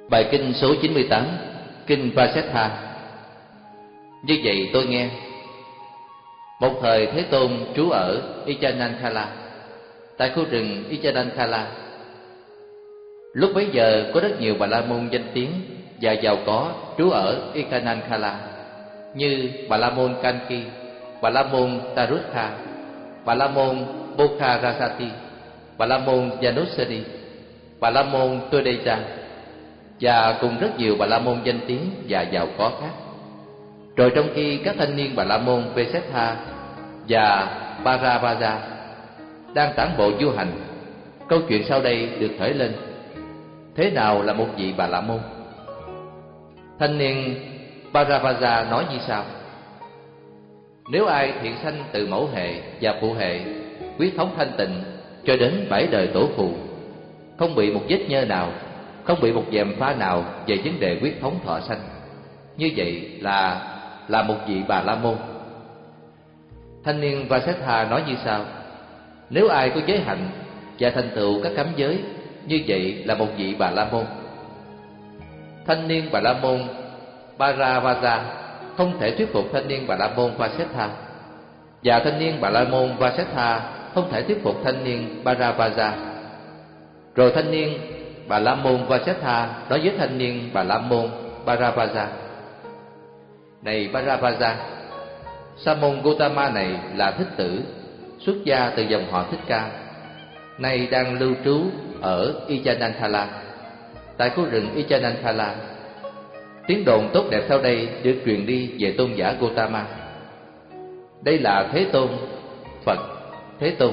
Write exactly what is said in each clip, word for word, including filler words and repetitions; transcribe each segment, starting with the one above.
Bài kinh số chín mươi tám, kinh Vasetha. Như vậy tôi nghe, một thời Thế Tôn trú ở Ichananthala, tại khu rừng Ichananthala. Lúc bấy giờ có rất nhiều Bà La Môn danh tiếng và giàu có trú ở Ichananthala, như Bà La Môn Kanki, Bà La Môn Tarutha, Bà La Môn Bokharasati, Bà La Môn Janusari, Bà La Môn Todeja, và cùng rất nhiều Bà La Môn danh tiếng và giàu có khác. Rồi trong khi các thanh niên Bà La Môn Vesetha và Paravaja đang tản bộ du hành, câu chuyện sau đây được khởi lên. Thế nào là một vị Bà La Môn? Thanh niên Paravaja nói như sau: nếu ai thiện sanh từ mẫu hệ và phụ hệ, quyết thống thanh tịnh cho đến bảy đời tổ phụ, không bị một vết nhơ nào, không bị một gièm pha nào về vấn đề quyết thống thọ sanh, như vậy là là một vị Bà La Môn. Thanh niên Vasetha nói như sau: nếu ai có giới hạnh và thành tựu các cấm giới, như vậy là một vị Bà La Môn. Thanh niên Bà La Môn Paravaja không thể thuyết phục thanh niên Bà La Môn Vasetha, và thanh niên Bà La Môn Vasetha không thể thuyết phục thanh niên Paravaja. Rồi thanh niên Bà La Môn Vasetha nói với thanh niên Bà La Môn Paravaja: này Paravaja, Sa môn Gotama này là thích tử, xuất gia từ dòng họ Thích Ca, nay đang lưu trú ở Ichananthala, tại khu rừng Ichananthala. Tiếng đồn tốt đẹp sau đây được truyền đi về tôn giả Gotama. Đây là Thế Tôn, Phật Thế Tôn.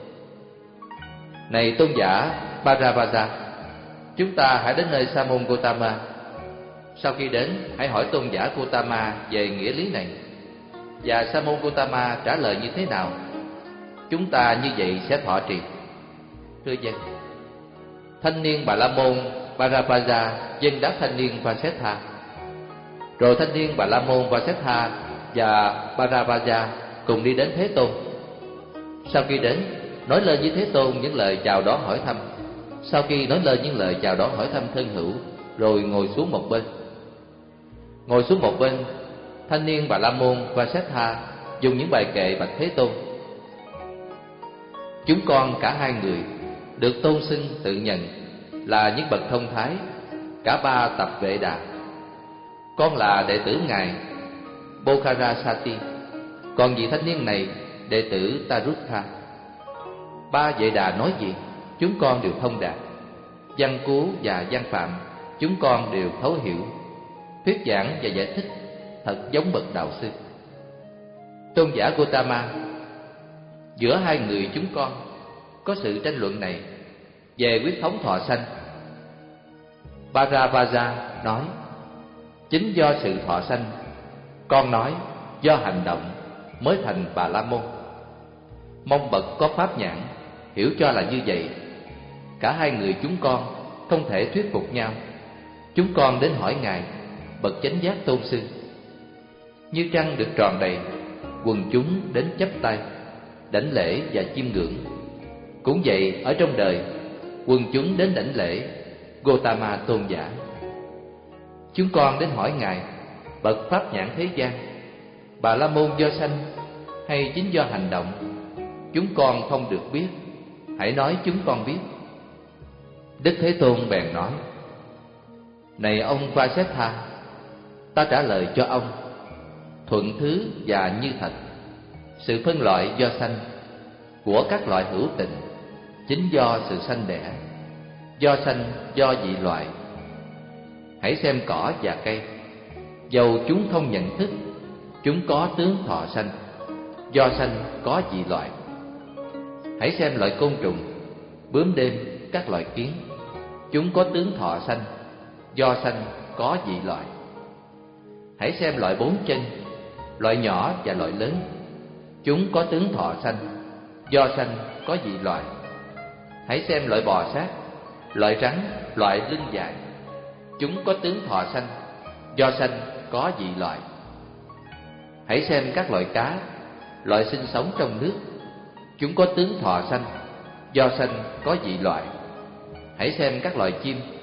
Này tôn giả Paravaja, chúng ta hãy đến nơi Sa môn Gotama. Sau khi đến, hãy hỏi tôn giả Gotama về nghĩa lý này. Và Sa môn Gotama trả lời như thế nào, chúng ta như vậy sẽ thọ trì. Thưa dân. Thanh niên Bà La Môn Paravaja dân đáp thanh niên Vasetha. Rồi thanh niên Bà La Môn Vasetha và Paravaja cùng đi đến Thế Tôn. Sau khi đến, nói lên với Thế Tôn những lời chào đón hỏi thăm. Sau khi nói lên những lời chào đón hỏi thăm thân hữu, rồi ngồi xuống một bên. Ngồi xuống một bên, thanh niên Bà La Môn Vasetha dùng những bài kệ bạch Thế Tôn: chúng con cả hai người được tôn xưng tự nhận là những bậc thông thái, cả ba tập Vệ Đà. Con là đệ tử ngài Bokharasati, còn vị thanh niên này đệ tử Tarutha. Ba Vệ Đà nói gì, chúng con đều thông đạt. Văn cú và văn phạm, chúng con đều thấu hiểu. Thuyết giảng và giải thích thật giống bậc đạo sư. Tôn giả Gotama, giữa hai người chúng con có sự tranh luận này về quyết thống thọ sanh. Paravaja nói: chính do sự thọ sanh, con nói do hành động mới thành Bà La Môn. Mong bậc có pháp nhãn hiểu cho là như vậy. Cả hai người chúng con không thể thuyết phục nhau. Chúng con đến hỏi ngài, bậc chánh giác tôn sư. Như trăng được tròn đầy, quần chúng đến chắp tay, đảnh lễ và chiêm ngưỡng. Cũng vậy ở trong đời, quần chúng đến đảnh lễ Gotama tôn giả. Chúng con đến hỏi ngài, bậc pháp nhãn thế gian, Bà La Môn do sanh hay chính do hành động? Chúng con không được biết, hãy nói chúng con biết. Đức Thế Tôn bèn nói: này ông Vasetha, ta trả lời cho ông thuận thứ và như thật. Sự phân loại do sanh của các loại hữu tình chính do sự sanh đẻ, do sanh do dị loại. Hãy xem cỏ và cây, dầu chúng không nhận thức, chúng có tướng thọ sanh, do sanh có dị loại. Hãy xem loại côn trùng, bướm đêm, các loại kiến, chúng có tướng thọ sanh, do sanh có dị loại. Hãy xem loại bốn chân, loại nhỏ và loại lớn, chúng có tướng thọ sanh, do sanh có dị loại. Hãy xem loại bò sát, loại rắn, loại lưng dài, chúng có tướng thọ sanh, do sanh có dị loại. Hãy xem các loại cá, loại sinh sống trong nước, chúng có tướng thọ sanh, do sanh có dị loại. Hãy xem các loài chim,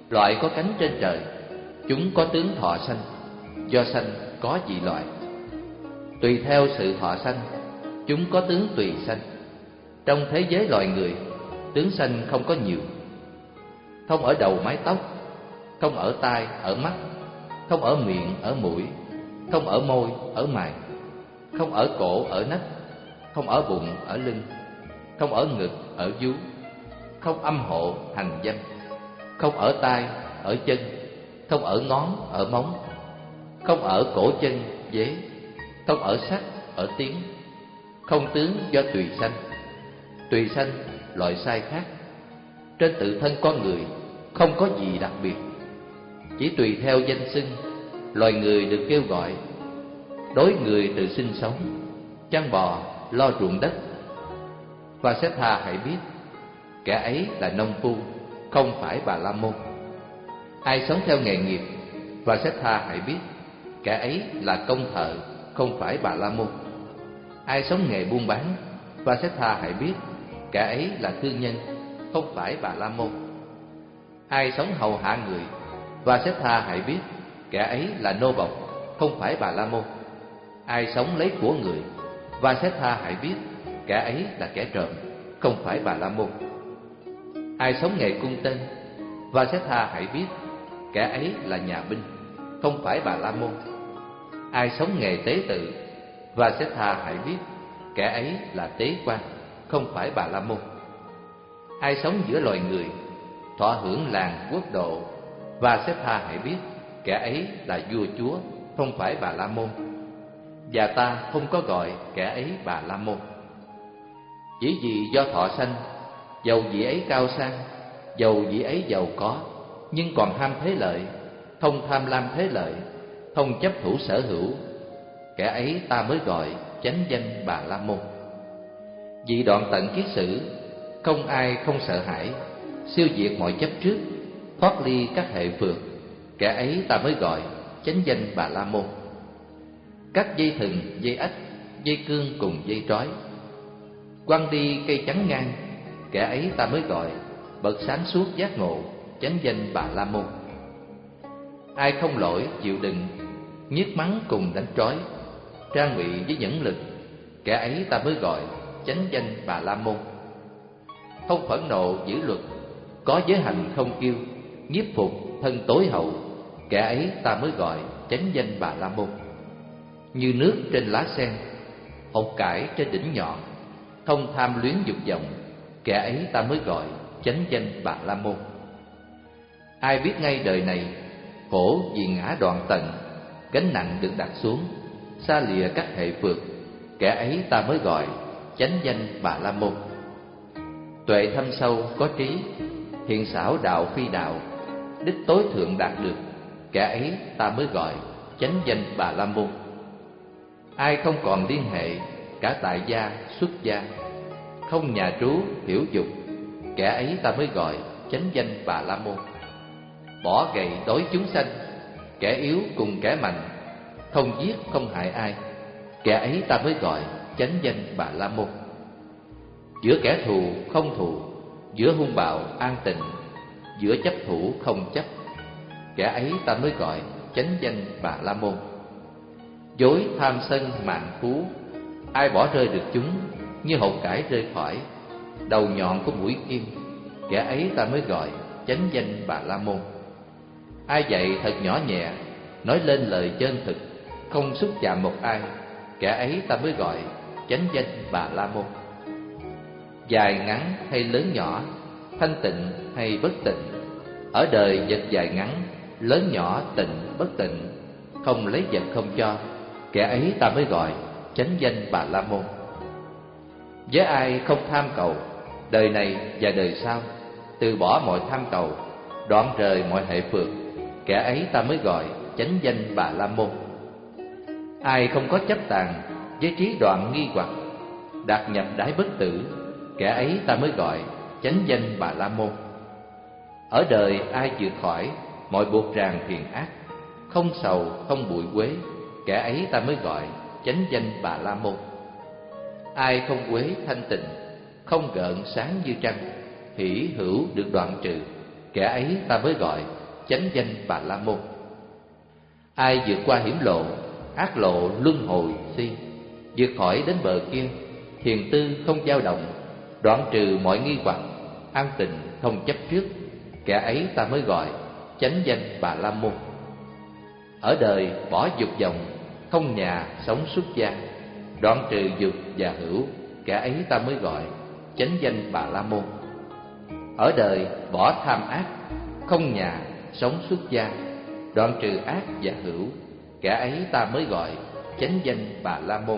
Loại có cánh trên trời, chúng có tướng thọ sanh, do sanh có dị loại. Tùy theo sự thọ sanh, chúng có tướng tùy sanh. Trong thế giới loài người, tướng sanh không có nhiều. Không ở đầu mái tóc, không ở tai, ở mắt, không ở miệng, ở mũi, không ở môi, ở mày, không ở cổ, ở nách, không ở bụng, ở lưng, không ở ngực, ở vú, không âm hộ, hành dâm, không ở tai, ở chân, không ở ngón, ở móng, không ở cổ chân, vế, không ở sắc, ở tiếng, không tướng do tùy sanh. Tùy sanh loại sai khác. Trên tự thân con người không có gì đặc biệt, chỉ tùy theo danh xưng loài người được kêu gọi. Đối người tự sinh sống, chăn bò, lo ruộng đất. Và sẽ tha hãy biết, kẻ ấy là nông phu, không phải Bà La Môn. Ai sống theo nghề nghiệp, và sẽ tha hãy biết, kẻ ấy là công thợ, không phải Bà La Môn. Ai sống nghề buôn bán, và sẽ tha hãy biết, kẻ ấy là thương nhân, không phải Bà La Môn. Ai sống hầu hạ người, và sẽ tha hãy biết, kẻ ấy là nô bộc, không phải Bà La Môn. Ai sống lấy của người, và sẽ tha hãy biết, kẻ ấy là kẻ trộm, không phải Bà La Môn. Ai sống nghề cung tên, và sẽ tha hãy biết, kẻ ấy là nhà binh, không phải Bà La Môn. Ai sống nghề tế tự, và sẽ tha hãy biết, kẻ ấy là tế quan, không phải Bà La Môn. Ai sống giữa loài người, thọ hưởng làng quốc độ, và sẽ tha hãy biết, kẻ ấy là vua chúa, không phải Bà La Môn. Và ta không có gọi kẻ ấy Bà La Môn. Chỉ vì do thọ sanh, dầu vị ấy cao sang, dầu vị ấy giàu có, nhưng còn ham thế lợi, không tham lam thế lợi, không chấp thủ sở hữu, kẻ ấy ta mới gọi chánh danh Bà La Môn. Vì đoạn tận kiết sử, không ai không sợ hãi, siêu diệt mọi chấp trước, thoát ly các hệ phược, kẻ ấy ta mới gọi chánh danh Bà La Môn. Các dây thừng, dây ếch, dây cương cùng dây trói, quăng đi cây chắn ngang, kẻ ấy ta mới gọi bậc sáng suốt giác ngộ, chánh danh Bà La Môn. Ai không lỗi chịu đựng, nhiếc mắng cùng đánh trói, trang bị với nhẫn lực, kẻ ấy ta mới gọi chánh danh Bà La Môn. Không phẫn nộ giữ luật, có giới hành không kiêu, nhiếp phục thân tối hậu, kẻ ấy ta mới gọi chánh danh Bà La Môn. Như nước trên lá sen, hột cải trên đỉnh nhọn, không tham luyến dục vọng, kẻ ấy ta mới gọi chánh danh Bà La Môn. Ai biết ngay đời này khổ vì ngã đoạn tận, gánh nặng được đặt xuống, xa lìa các hệ phược, kẻ ấy ta mới gọi chánh danh Bà La Môn. Tuệ thâm sâu có trí, thiện xảo đạo phi đạo, đích tối thượng đạt được, kẻ ấy ta mới gọi chánh danh Bà La Môn. Ai không còn liên hệ cả tại gia xuất gia, không nhà trú hiểu dục, kẻ ấy ta mới gọi chánh danh Bà La Môn. Bỏ gậy đối chúng sanh, kẻ yếu cùng kẻ mạnh, không giết không hại ai, kẻ ấy ta mới gọi chánh danh Bà La Môn. Giữa kẻ thù không thù, giữa hung bạo an tịnh, giữa chấp thủ không chấp, kẻ ấy ta mới gọi chánh danh Bà La Môn. Dối tham sân mạn phú, ai bỏ rơi được chúng như hột cải rơi khỏi đầu nhọn của mũi kim, kẻ ấy ta mới gọi chánh danh Bà La Môn. Ai dạy thật nhỏ nhẹ, nói lên lời chân thực, không xúc chạm một ai, kẻ ấy ta mới gọi chánh danh Bà La Môn. Dài ngắn hay lớn nhỏ, thanh tịnh hay bất tịnh, ở đời vật dài ngắn, lớn nhỏ tịnh bất tịnh, không lấy vật không cho, kẻ ấy ta mới gọi chánh danh Bà La Môn. Với ai không tham cầu, đời này và đời sau, từ bỏ mọi tham cầu, đoạn rời mọi hệ phược, kẻ ấy ta mới gọi chánh danh Bà La Môn. Ai không có chấp tàn, với trí đoạn nghi hoặc, đạt nhập đái bất tử, kẻ ấy ta mới gọi chánh danh Bà La Môn. Ở đời ai vượt khỏi mọi buộc ràng phiền ác, không sầu không bụi quế, kẻ ấy ta mới gọi chánh danh Bà La Môn. Ai không quế thanh tịnh, không gợn sáng như trăng, hỷ hữu được đoạn trừ, kẻ ấy ta mới gọi chánh danh Bà La Môn. Ai vượt qua hiểm lộ, ác lộ luân hồi si, vượt khỏi đến bờ kia, thiền tư không dao động, đoạn trừ mọi nghi hoặc, an tịnh không chấp trước, kẻ ấy ta mới gọi chánh danh Bà La Môn. Ở đời bỏ dục vọng, không nhà sống xuất gia, đoạn trừ dục và hữu, kẻ ấy ta mới gọi chánh danh Bà La Môn. Ở đời bỏ tham ác, không nhà sống xuất gia, đoạn trừ ác và hữu, kẻ ấy ta mới gọi chánh danh Bà La Môn.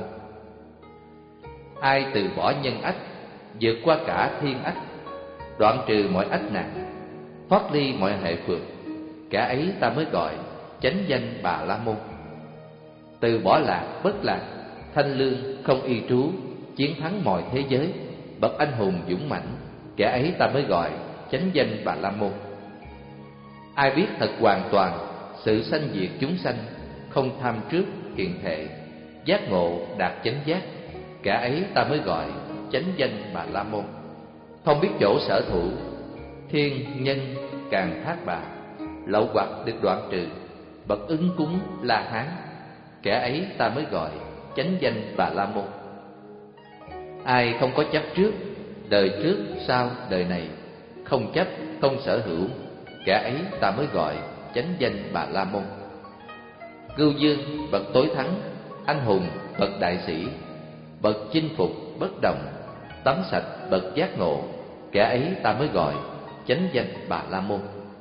Ai từ bỏ nhân ách, vượt qua cả thiên ách, đoạn trừ mọi ách nạn, thoát ly mọi hệ phược, kẻ ấy ta mới gọi chánh danh Bà La Môn. Từ bỏ lạc bất lạc, thanh lương không y trú, chiến thắng mọi thế giới, bậc anh hùng dũng mãnh, kẻ ấy ta mới gọi chánh danh Bà La Môn. Ai biết thật hoàn toàn sự sanh diệt chúng sanh, không tham trước hiện thệ, giác ngộ đạt chánh giác, kẻ ấy ta mới gọi chánh danh Bà La Môn. Không biết chỗ sở thủ, thiên nhân càng thác bà, lậu hoặc được đoạn trừ, bậc ứng cúng La Hán, kẻ ấy ta mới gọi chánh danh Bà La Môn. Ai không có chấp trước, đời trước sau đời này, không chấp không sở hữu, kẻ ấy ta mới gọi chánh danh Bà La Môn. Cưu dương bậc tối thắng, anh hùng bậc đại sĩ, bậc chinh phục bất động, tắm sạch bậc giác ngộ, kẻ ấy ta mới gọi chánh danh Bà La Môn.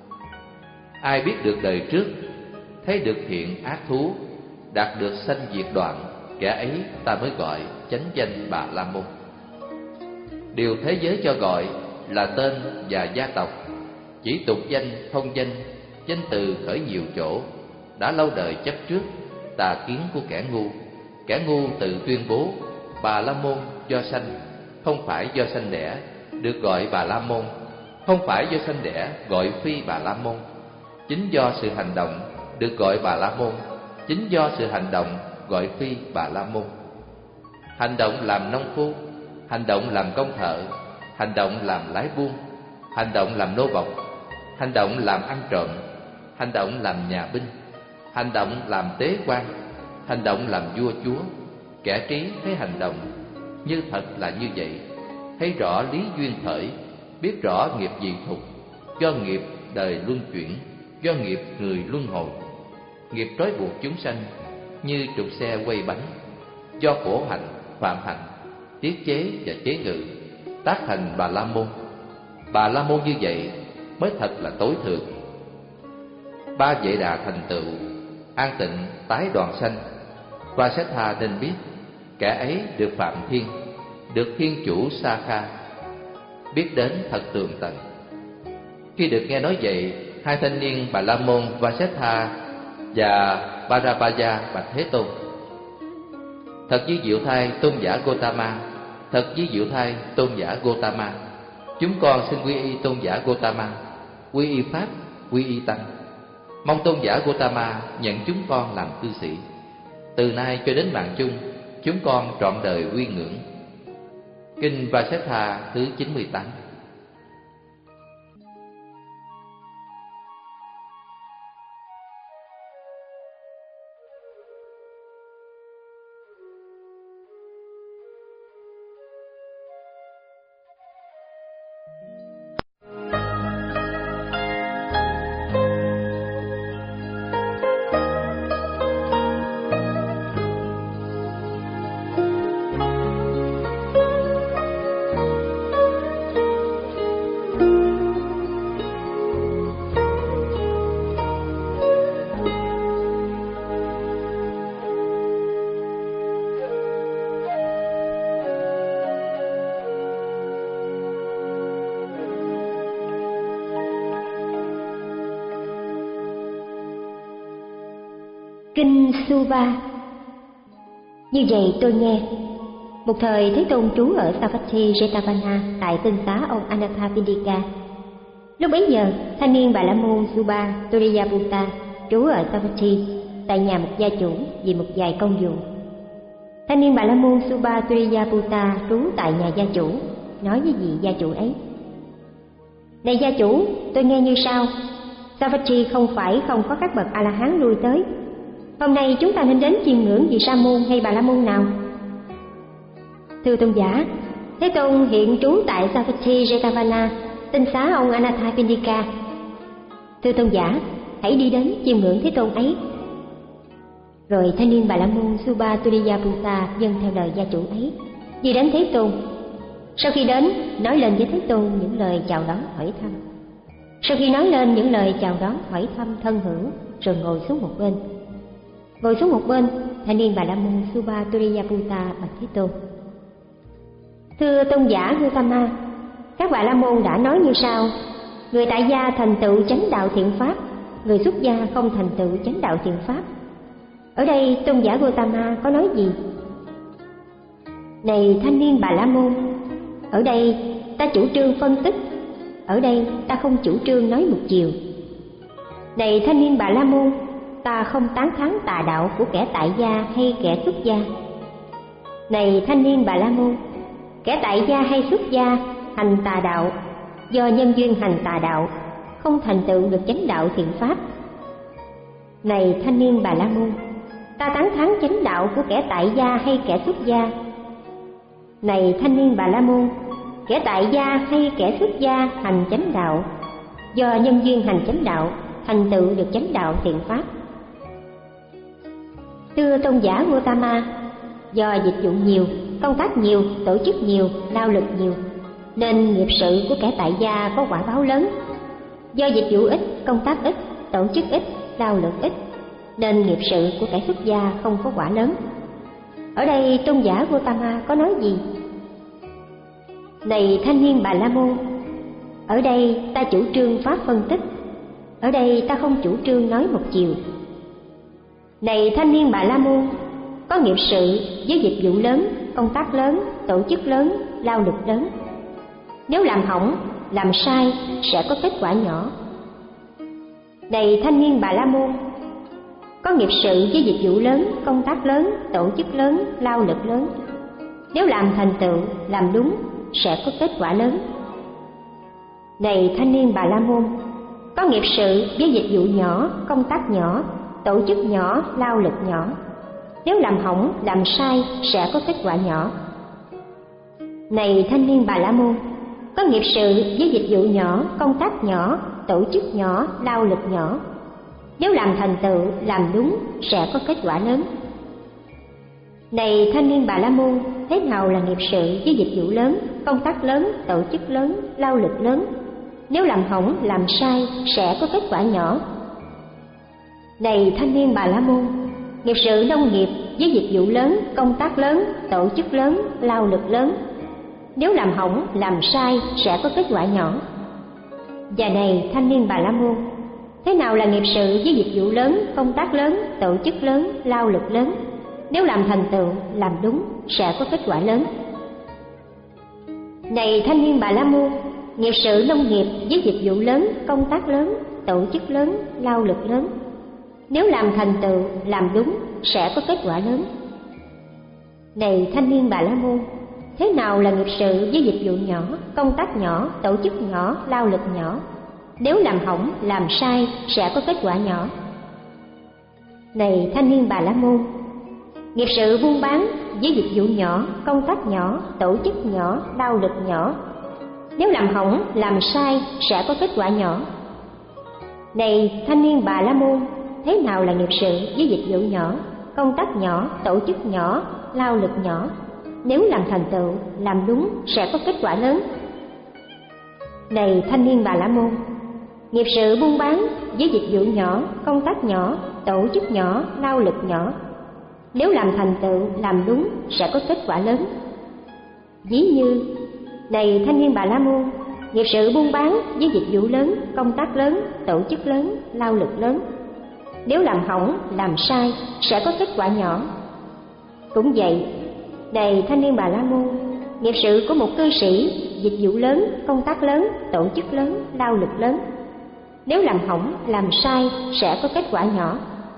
Ai biết được đời trước, thấy được thiện ác thú, đạt được sanh diệt đoạn, kẻ ấy ta mới gọi chánh danh Bà La Môn. Điều thế giới cho gọi là tên và gia tộc, chỉ tục danh thông danh, danh từ khởi nhiều chỗ, đã lâu đời chấp trước, tà kiến của kẻ ngu. Kẻ ngu tự tuyên bố Bà La Môn do sanh, không phải do sanh đẻ, được gọi Bà La Môn, không phải do sanh đẻ gọi phi Bà La Môn. Chính do sự hành động được gọi Bà La Môn, chính do sự hành động gọi phi Bà La Môn. Hành động làm nông phu, hành động làm công thợ, hành động làm lái buôn, hành động làm nô bộc, hành động làm ăn trộm, hành động làm nhà binh, hành động làm tế quan, hành động làm vua chúa. Kẻ trí thấy hành động như thật là như vậy, thấy rõ lý duyên khởi, biết rõ nghiệp dị thục, do nghiệp đời luân chuyển, do nghiệp người luân hồi. Nghiệp trói buộc chúng sanh như trục xe quay bánh, do khổ hạnh, phạm hạnh, tiết chế và chế ngự, tác thành Bà La Môn. Bà La Môn như vậy mới thật là tối thượng. Ba Vệ Đà thành tựu, an tịnh tái đoàn sanh, Vasetha nên biết, kẻ ấy được phạm thiên, được thiên chủ Sa Kha, biết đến thật tường tận. Khi được nghe nói vậy, hai thanh niên Bà La Môn Vasetha và Parapaya bạch Thế Tôn: Thật với diệu thai tôn giả Gotama, thật với diệu thai tôn giả Gotama, chúng con xin quy y tôn giả Gotama, quy y pháp, quy y tăng. Mong tôn giả Gotama nhận chúng con làm cư sĩ. Từ nay cho đến mạng chung, chúng con trọn đời quy ngưỡng. Kinh Vasetha thứ chín mươi tám. Kinh Suva. Như vậy tôi nghe, một thời Thế Tôn trú ở Savatthi Jetavana tại tinh xá ông Anathapindika. Lúc bấy giờ, thanh niên Bà La Môn Subha Turiyaputa trú ở Savatthi tại nhà một gia chủ vì một vài công vụ. Thanh niên Bà La Môn Subha Turiyaputa trú tại nhà gia chủ, nói với vị gia chủ ấy: Này gia chủ, tôi nghe như sau. Savatthi không phải không có các bậc A-la-hán lui tới. Hôm nay chúng ta nên đến chiêm ngưỡng vị Sa môn hay Bà La môn nào? Thưa tôn giả, Thế Tôn hiện trú tại Savatthi Jetavana, tinh xá ông Anathapindika. Thưa tôn giả, hãy đi đến chiêm ngưỡng Thế Tôn ấy. Rồi thanh niên Bà La môn Subbaturiyaputa dâng theo lời gia chủ ấy, đi đến Thế Tôn. Sau khi đến, nói lên với Thế Tôn những lời chào đón hỏi thăm. Sau khi nói lên những lời chào đón hỏi thăm thân hữu, rồi ngồi xuống một bên. Ngồi xuống một bên, thanh niên Bà La môn Subbaturiyaputa bạch Thế Tôn: Thưa tôn giả Gautama, các Bà La môn đã nói như sau: người tại gia thành tựu chánh đạo thiện pháp, người xuất gia không thành tựu chánh đạo thiện pháp. Ở đây tôn giả Gautama có nói gì? Này thanh niên Bà La môn, ở đây ta chủ trương phân tích, ở đây ta không chủ trương nói một chiều. Này thanh niên Bà La môn, ta không tán thán tà đạo của kẻ tại gia hay kẻ xuất gia. Này thanh niên Bà La môn, kẻ tại gia hay xuất gia hành tà đạo, do nhân duyên hành tà đạo, không thành tựu được chánh đạo thiện pháp. Này thanh niên Bà La môn, ta tán thán chánh đạo của kẻ tại gia hay kẻ xuất gia. Này thanh niên Bà La môn, kẻ tại gia hay kẻ xuất gia hành chánh đạo, do nhân duyên hành chánh đạo, thành tựu được chánh đạo thiện pháp. Thưa tôn giả Gautama, do dịch vụ nhiều, công tác nhiều, tổ chức nhiều, lao lực nhiều, nên nghiệp sự của kẻ tại gia có quả báo lớn. Do dịch vụ ít, công tác ít, tổ chức ít, lao lực ít, nên nghiệp sự của kẻ xuất gia không có quả lớn. Ở đây tôn giả Gautama có nói gì? Này thanh niên Bà La môn, ở đây ta chủ trương pháp phân tích, ở đây ta không chủ trương nói một chiều. Này thanh niên Bà La môn, có nghiệp sự với dịch vụ lớn, công tác lớn, tổ chức lớn, lao lực lớn. Nếu làm hỏng, làm sai sẽ có kết quả nhỏ. Này thanh niên Bà La môn, có nghiệp sự với dịch vụ lớn, công tác lớn, tổ chức lớn, lao lực lớn. Nếu làm thành tựu, làm đúng sẽ có kết quả lớn. Này thanh niên Bà La môn, có nghiệp sự với dịch vụ nhỏ, công tác nhỏ, tổ chức nhỏ, lao lực nhỏ. Nếu làm hỏng, làm sai sẽ có kết quả nhỏ. Này thanh niên Bà La môn, có nghiệp sự với dịch vụ nhỏ, công tác nhỏ, tổ chức nhỏ, lao lực nhỏ. Nếu làm thành tựu, làm đúng sẽ có kết quả lớn. Này thanh niên Bà La môn, thế nào là nghiệp sự với dịch vụ lớn, công tác lớn, tổ chức lớn, lao lực lớn? Nếu làm hỏng, làm sai sẽ có kết quả nhỏ. Này thanh niên Bà La môn, nghiệp sự nông nghiệp với dịch vụ lớn, công tác lớn, tổ chức lớn, lao lực lớn. Nếu làm hỏng, làm sai sẽ có kết quả nhỏ. Và này thanh niên Bà La môn, thế nào là nghiệp sự với dịch vụ lớn, công tác lớn, tổ chức lớn, lao lực lớn? Nếu làm thành tựu, làm đúng sẽ có kết quả lớn. Này thanh niên Bà La môn, nghiệp sự nông nghiệp với dịch vụ lớn, công tác lớn, tổ chức lớn, lao lực lớn. Nếu làm thành tựu, làm đúng sẽ có kết quả lớn. Này thanh niên Bà La môn, thế nào là nghiệp sự với dịch vụ nhỏ, công tác nhỏ, tổ chức nhỏ, lao lực nhỏ? Nếu làm hỏng, làm sai sẽ có kết quả nhỏ. Này thanh niên Bà La môn, nghiệp sự buôn bán với dịch vụ nhỏ, công tác nhỏ, tổ chức nhỏ, lao lực nhỏ. Nếu làm hỏng, làm sai sẽ có kết quả nhỏ. Này thanh niên Bà La môn, thế nào là nghiệp sự với dịch vụ nhỏ, công tác nhỏ, tổ chức nhỏ, lao lực nhỏ? Nếu làm thành tựu, làm đúng sẽ có kết quả lớn. Này thanh niên Bà La môn, nghiệp sự buôn bán với dịch vụ nhỏ, công tác nhỏ, tổ chức nhỏ, lao lực nhỏ. Nếu làm thành tựu, làm đúng sẽ có kết quả lớn. Ví như, này thanh niên Bà La môn, nghiệp sự buôn bán với dịch vụ lớn, công tác lớn, tổ chức lớn, lao lực lớn. Nếu làm hỏng, làm sai sẽ có kết quả nhỏ. Cũng vậy, này thanh niên Bà La môn, nghiệp sự của một cư sĩ, dịch vụ lớn, công tác lớn, tổ chức lớn, lao lực lớn. Nếu làm hỏng, làm sai sẽ có kết quả nhỏ.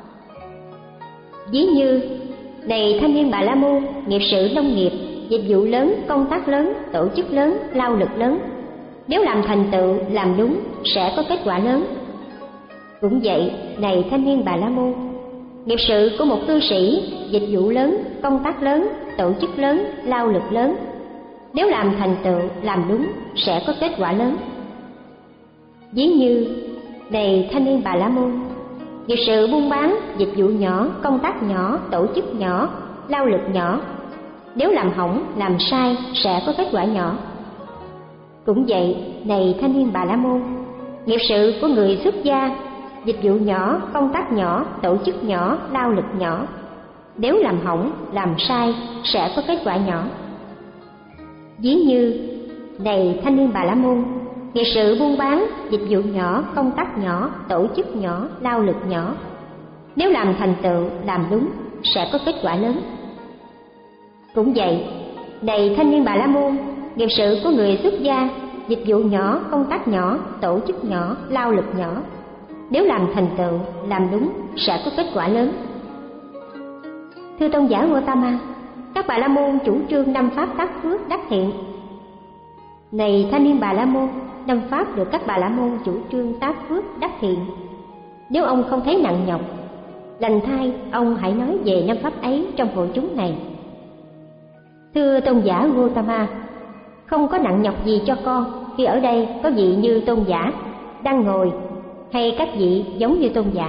Ví như, này thanh niên Bà La môn, nghiệp sự nông nghiệp, dịch vụ lớn, công tác lớn, tổ chức lớn, lao lực lớn. nếu làm thành tựu, làm đúng sẽ có kết quả lớn. Cũng vậy, này thanh niên Bà La Môn, nghiệp sự của một cư sĩ, dịch vụ lớn, công tác lớn, tổ chức lớn, lao lực lớn, nếu làm thành tựu, làm đúng sẽ có kết quả lớn. Ví như, này thanh niên Bà La Môn, nghiệp sự buôn bán, dịch vụ nhỏ, công tác nhỏ, tổ chức nhỏ, lao lực nhỏ, nếu làm hỏng, làm sai sẽ có kết quả nhỏ. Cũng vậy, này thanh niên Bà La Môn, nghiệp sự của người xuất gia, dịch vụ nhỏ, công tác nhỏ, tổ chức nhỏ, lao lực nhỏ, nếu làm hỏng, làm sai sẽ có kết quả nhỏ. Ví như, này thanh niên Bà La Môn, nghiệp sự buôn bán, dịch vụ nhỏ, công tác nhỏ, tổ chức nhỏ, lao lực nhỏ, nếu làm thành tựu, làm đúng sẽ có kết quả lớn. Cũng vậy, này thanh niên Bà La Môn, nghiệp sự của người xuất gia, dịch vụ nhỏ, công tác nhỏ, tổ chức nhỏ, lao lực nhỏ, nếu làm thành tựu, làm đúng sẽ có kết quả lớn. Thưa tôn giả Gautama, các Bà La Môn chủ trương năm pháp tác phước đắc thiện. Này thanh niên Bà La Môn, năm pháp được các Bà La Môn chủ trương tác phước đắc thiện. Nếu ông không thấy nặng nhọc, lành thay, ông hãy nói về năm pháp ấy trong hội chúng này. Thưa tôn giả Gautama, không có nặng nhọc gì cho con khi ở đây có vị như tôn giả đang ngồi, hay các vị giống như tôn giả.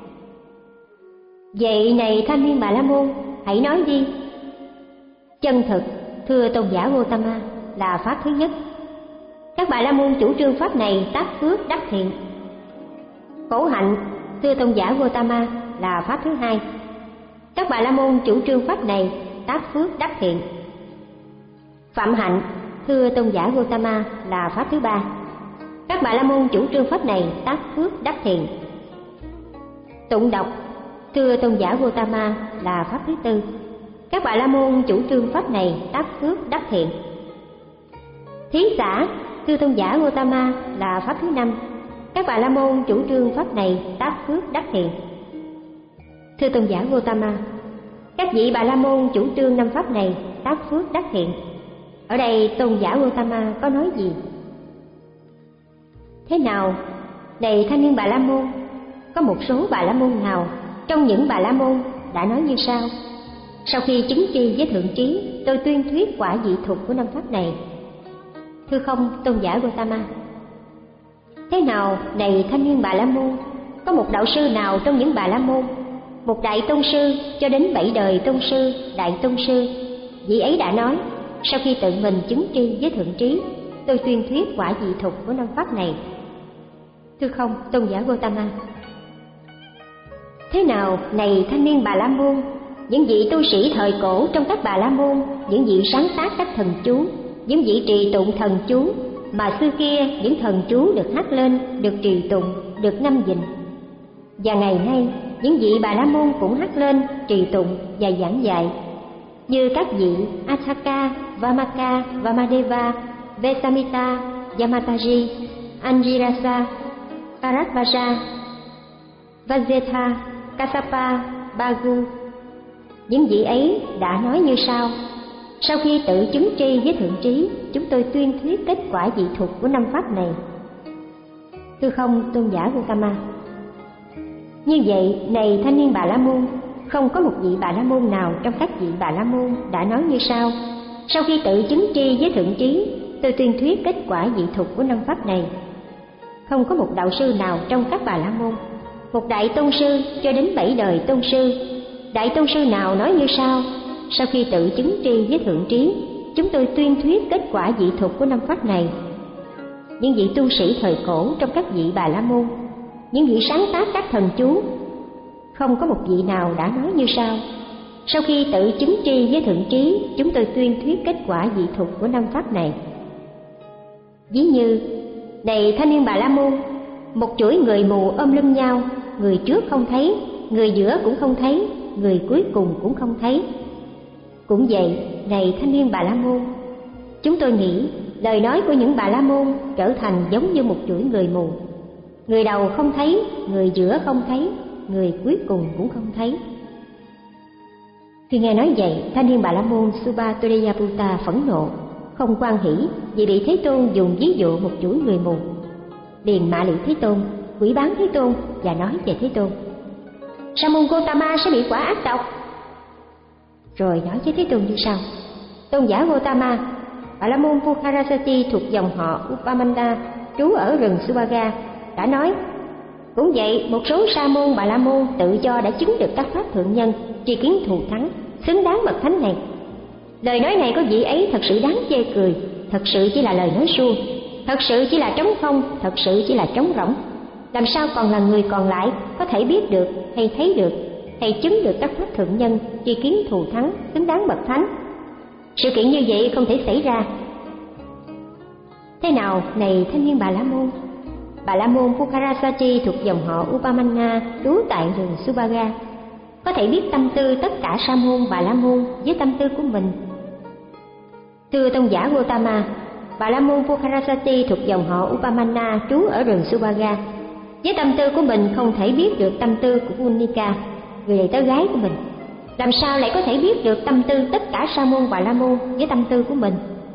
Vậy này thanh niên Bà La Môn, hãy nói đi. Chân thực, thưa tôn giả Gautama, là pháp thứ nhất. Các Bà La Môn chủ trương pháp này tác phước đắc thiện. Khổ hạnh, thưa tôn giả Gautama, là pháp thứ hai. Các Bà La Môn chủ trương pháp này tác phước đắc thiện. Phạm hạnh, thưa tôn giả Gautama, là pháp thứ ba. Các Bà La Môn chủ trương pháp này tác phước đắc thiện. Tụng đọc, thưa tôn giả Gautama, là pháp thứ tư. Các Bà La Môn chủ trương pháp này tác phước đắc thiện. Thí xả, thưa tôn giả Gautama, là pháp thứ năm. Các Bà La Môn chủ trương pháp này tác phước đắc thiện. Thưa tôn giả Gautama, các vị Bà La Môn chủ trương năm pháp này tác phước đắc thiện. Ở đây tôn giả Gautama có nói gì? Thế nào, này thanh niên Bà La Môn, có một số Bà La Môn nào trong những Bà La Môn đã nói như sau: sau khi chứng tri với thượng trí, tôi tuyên thuyết quả vị thục của năm pháp này. Thưa không, tôn giả Gautama. Thế nào, này thanh niên Bà La Môn, có một đạo sư nào trong những Bà La Môn, một đại tôn sư cho đến bảy đời tôn sư, đại tôn sư, vị ấy đã nói: sau khi tự mình chứng tri với thượng trí, tôi tuyên thuyết quả vị thục của năm pháp này. Thưa không, tôn giả Gautama. Thế nào, này thanh niên Bà La Môn, những vị tu sĩ thời cổ trong các Bà La Môn, những vị sáng tác các thần chú, những vị trì tụng thần chú mà xưa kia những thần chú được hát lên, được trì tụng, được ngâm vịnh. Và ngày nay, những vị Bà La Môn cũng hát lên, trì tụng và giảng dạy, như các vị Asaka, Vamaka, Vamadeva, Vesamita, Yamataji, Anjirasa, Karatvaja, Vajetha, Kassapa, Bagu. Những vị ấy đã nói như sau: sau khi tự chứng tri với thượng trí, chúng tôi tuyên thuyết kết quả vị thục của năm pháp này. Thưa không, tôn giả Gautama. Như vậy, này thanh niên Bà La Môn, không có một vị Bà La Môn nào trong các vị Bà La Môn đã nói như sau: sau khi tự chứng tri với thượng trí, tôi tuyên thuyết kết quả vị thục của năm pháp này. Không có một đạo sư nào trong các Bà La Môn, một đại tôn sư cho đến bảy đời tôn sư, đại tôn sư nào nói như sau: sau khi tự chứng tri với thượng trí, chúng tôi tuyên thuyết kết quả vị thục của năm pháp này. Những vị tu sĩ thời cổ trong các vị Bà La Môn, những vị sáng tác các thần chú, không có một vị nào đã nói như sau: sau khi tự chứng tri với thượng trí, chúng tôi tuyên thuyết kết quả vị thục của năm pháp này. Ví như, này thanh niên Bà La Môn, một chuỗi người mù ôm lưng nhau, người trước không thấy, người giữa cũng không thấy, người cuối cùng cũng không thấy. Cũng vậy, này thanh niên Bà La Môn, chúng tôi nghĩ lời nói của những Bà La Môn trở thành giống như một chuỗi người mù, người đầu không thấy, người giữa không thấy, người cuối cùng cũng không thấy. Khi nghe nói vậy, thanh niên Bà La Môn Subhatodeyaputta phẫn nộ, không hoan hỉ vì bị Thế Tôn dùng ví dụ một chuỗi người mù, liền mạ lị Thế Tôn, quỷ bán Thế Tôn và nói về Thế Tôn: Sa môn Gotama sẽ bị quả ác độc. Rồi nói với Thế Tôn như sau: Tôn giả Gotama, Bà La môn Pukharasati thuộc dòng họ Upamanda trú ở rừng Subhaga đã nói: Cũng vậy, một số sa môn Bà La môn tự do đã chứng được các pháp thượng nhân, tri kiến thù thắng, xứng đáng bậc thánh này. Lời nói này của vị ấy thật sự đáng chê cười, thật sự chỉ là lời nói suông, thật sự chỉ là trống không, thật sự chỉ là trống rỗng. Làm sao còn là người còn lại có thể biết được hay thấy được hay chứng được các pháp thượng nhân, tri kiến thù thắng, xứng đáng bậc thánh? Sự kiện như vậy không thể xảy ra. Thế nào này thanh niên Bà La môn? Bà La môn Pukharasati thuộc dòng họ Upamanna trú tại rừng Subhaga có thể biết tâm tư tất cả sa môn Bà La môn với tâm tư của mình. Thưa tôn giả Gotama, Bà La môn Pukharasati thuộc dòng họ Upamanna trú ở rừng Subhaga với tâm tư của mình không thể biết được tâm tư của Punika, người đầy tớ gái của mình. Làm sao lại có thể biết được tâm tư tất cả sa môn Bà La môn với tâm tư của mình?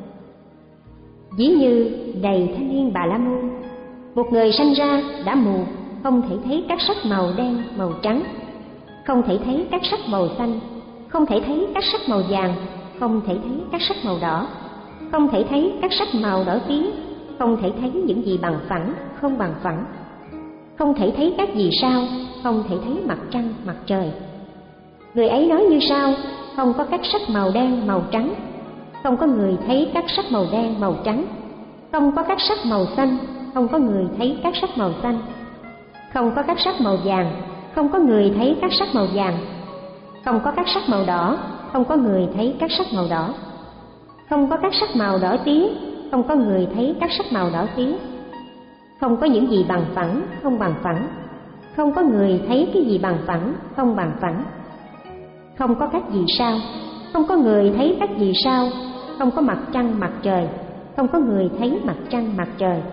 Ví như này thanh niên Bà La môn, một người sanh ra đã mù, không thể thấy các sắc màu đen, màu trắng, không thể thấy các sắc màu xanh, không thể thấy các sắc màu vàng, không thể thấy các sắc màu đỏ, không thể thấy các sắc màu đỏ tía, không thể thấy những gì bằng phẳng, không bằng phẳng, không thể thấy các vì sao, không thể thấy mặt trăng, mặt trời. Người ấy nói như sau: không có các sắc màu đen, màu trắng, không có người thấy các sắc màu đen, màu trắng, không có các sắc màu xanh, không có người thấy các sắc màu xanh, không có các sắc màu vàng, không có người thấy các sắc màu vàng, không có các sắc màu đỏ, không có người thấy các sắc màu đỏ, không có các sắc màu đỏ tía, không có người thấy các sắc màu đỏ tía, không có những gì bằng phẳng, không bằng phẳng, không có người thấy cái gì bằng phẳng, không bằng phẳng, không có các vì sao, không có người thấy các vì sao, không có mặt trăng, mặt trời, không có người thấy mặt trăng, mặt trời.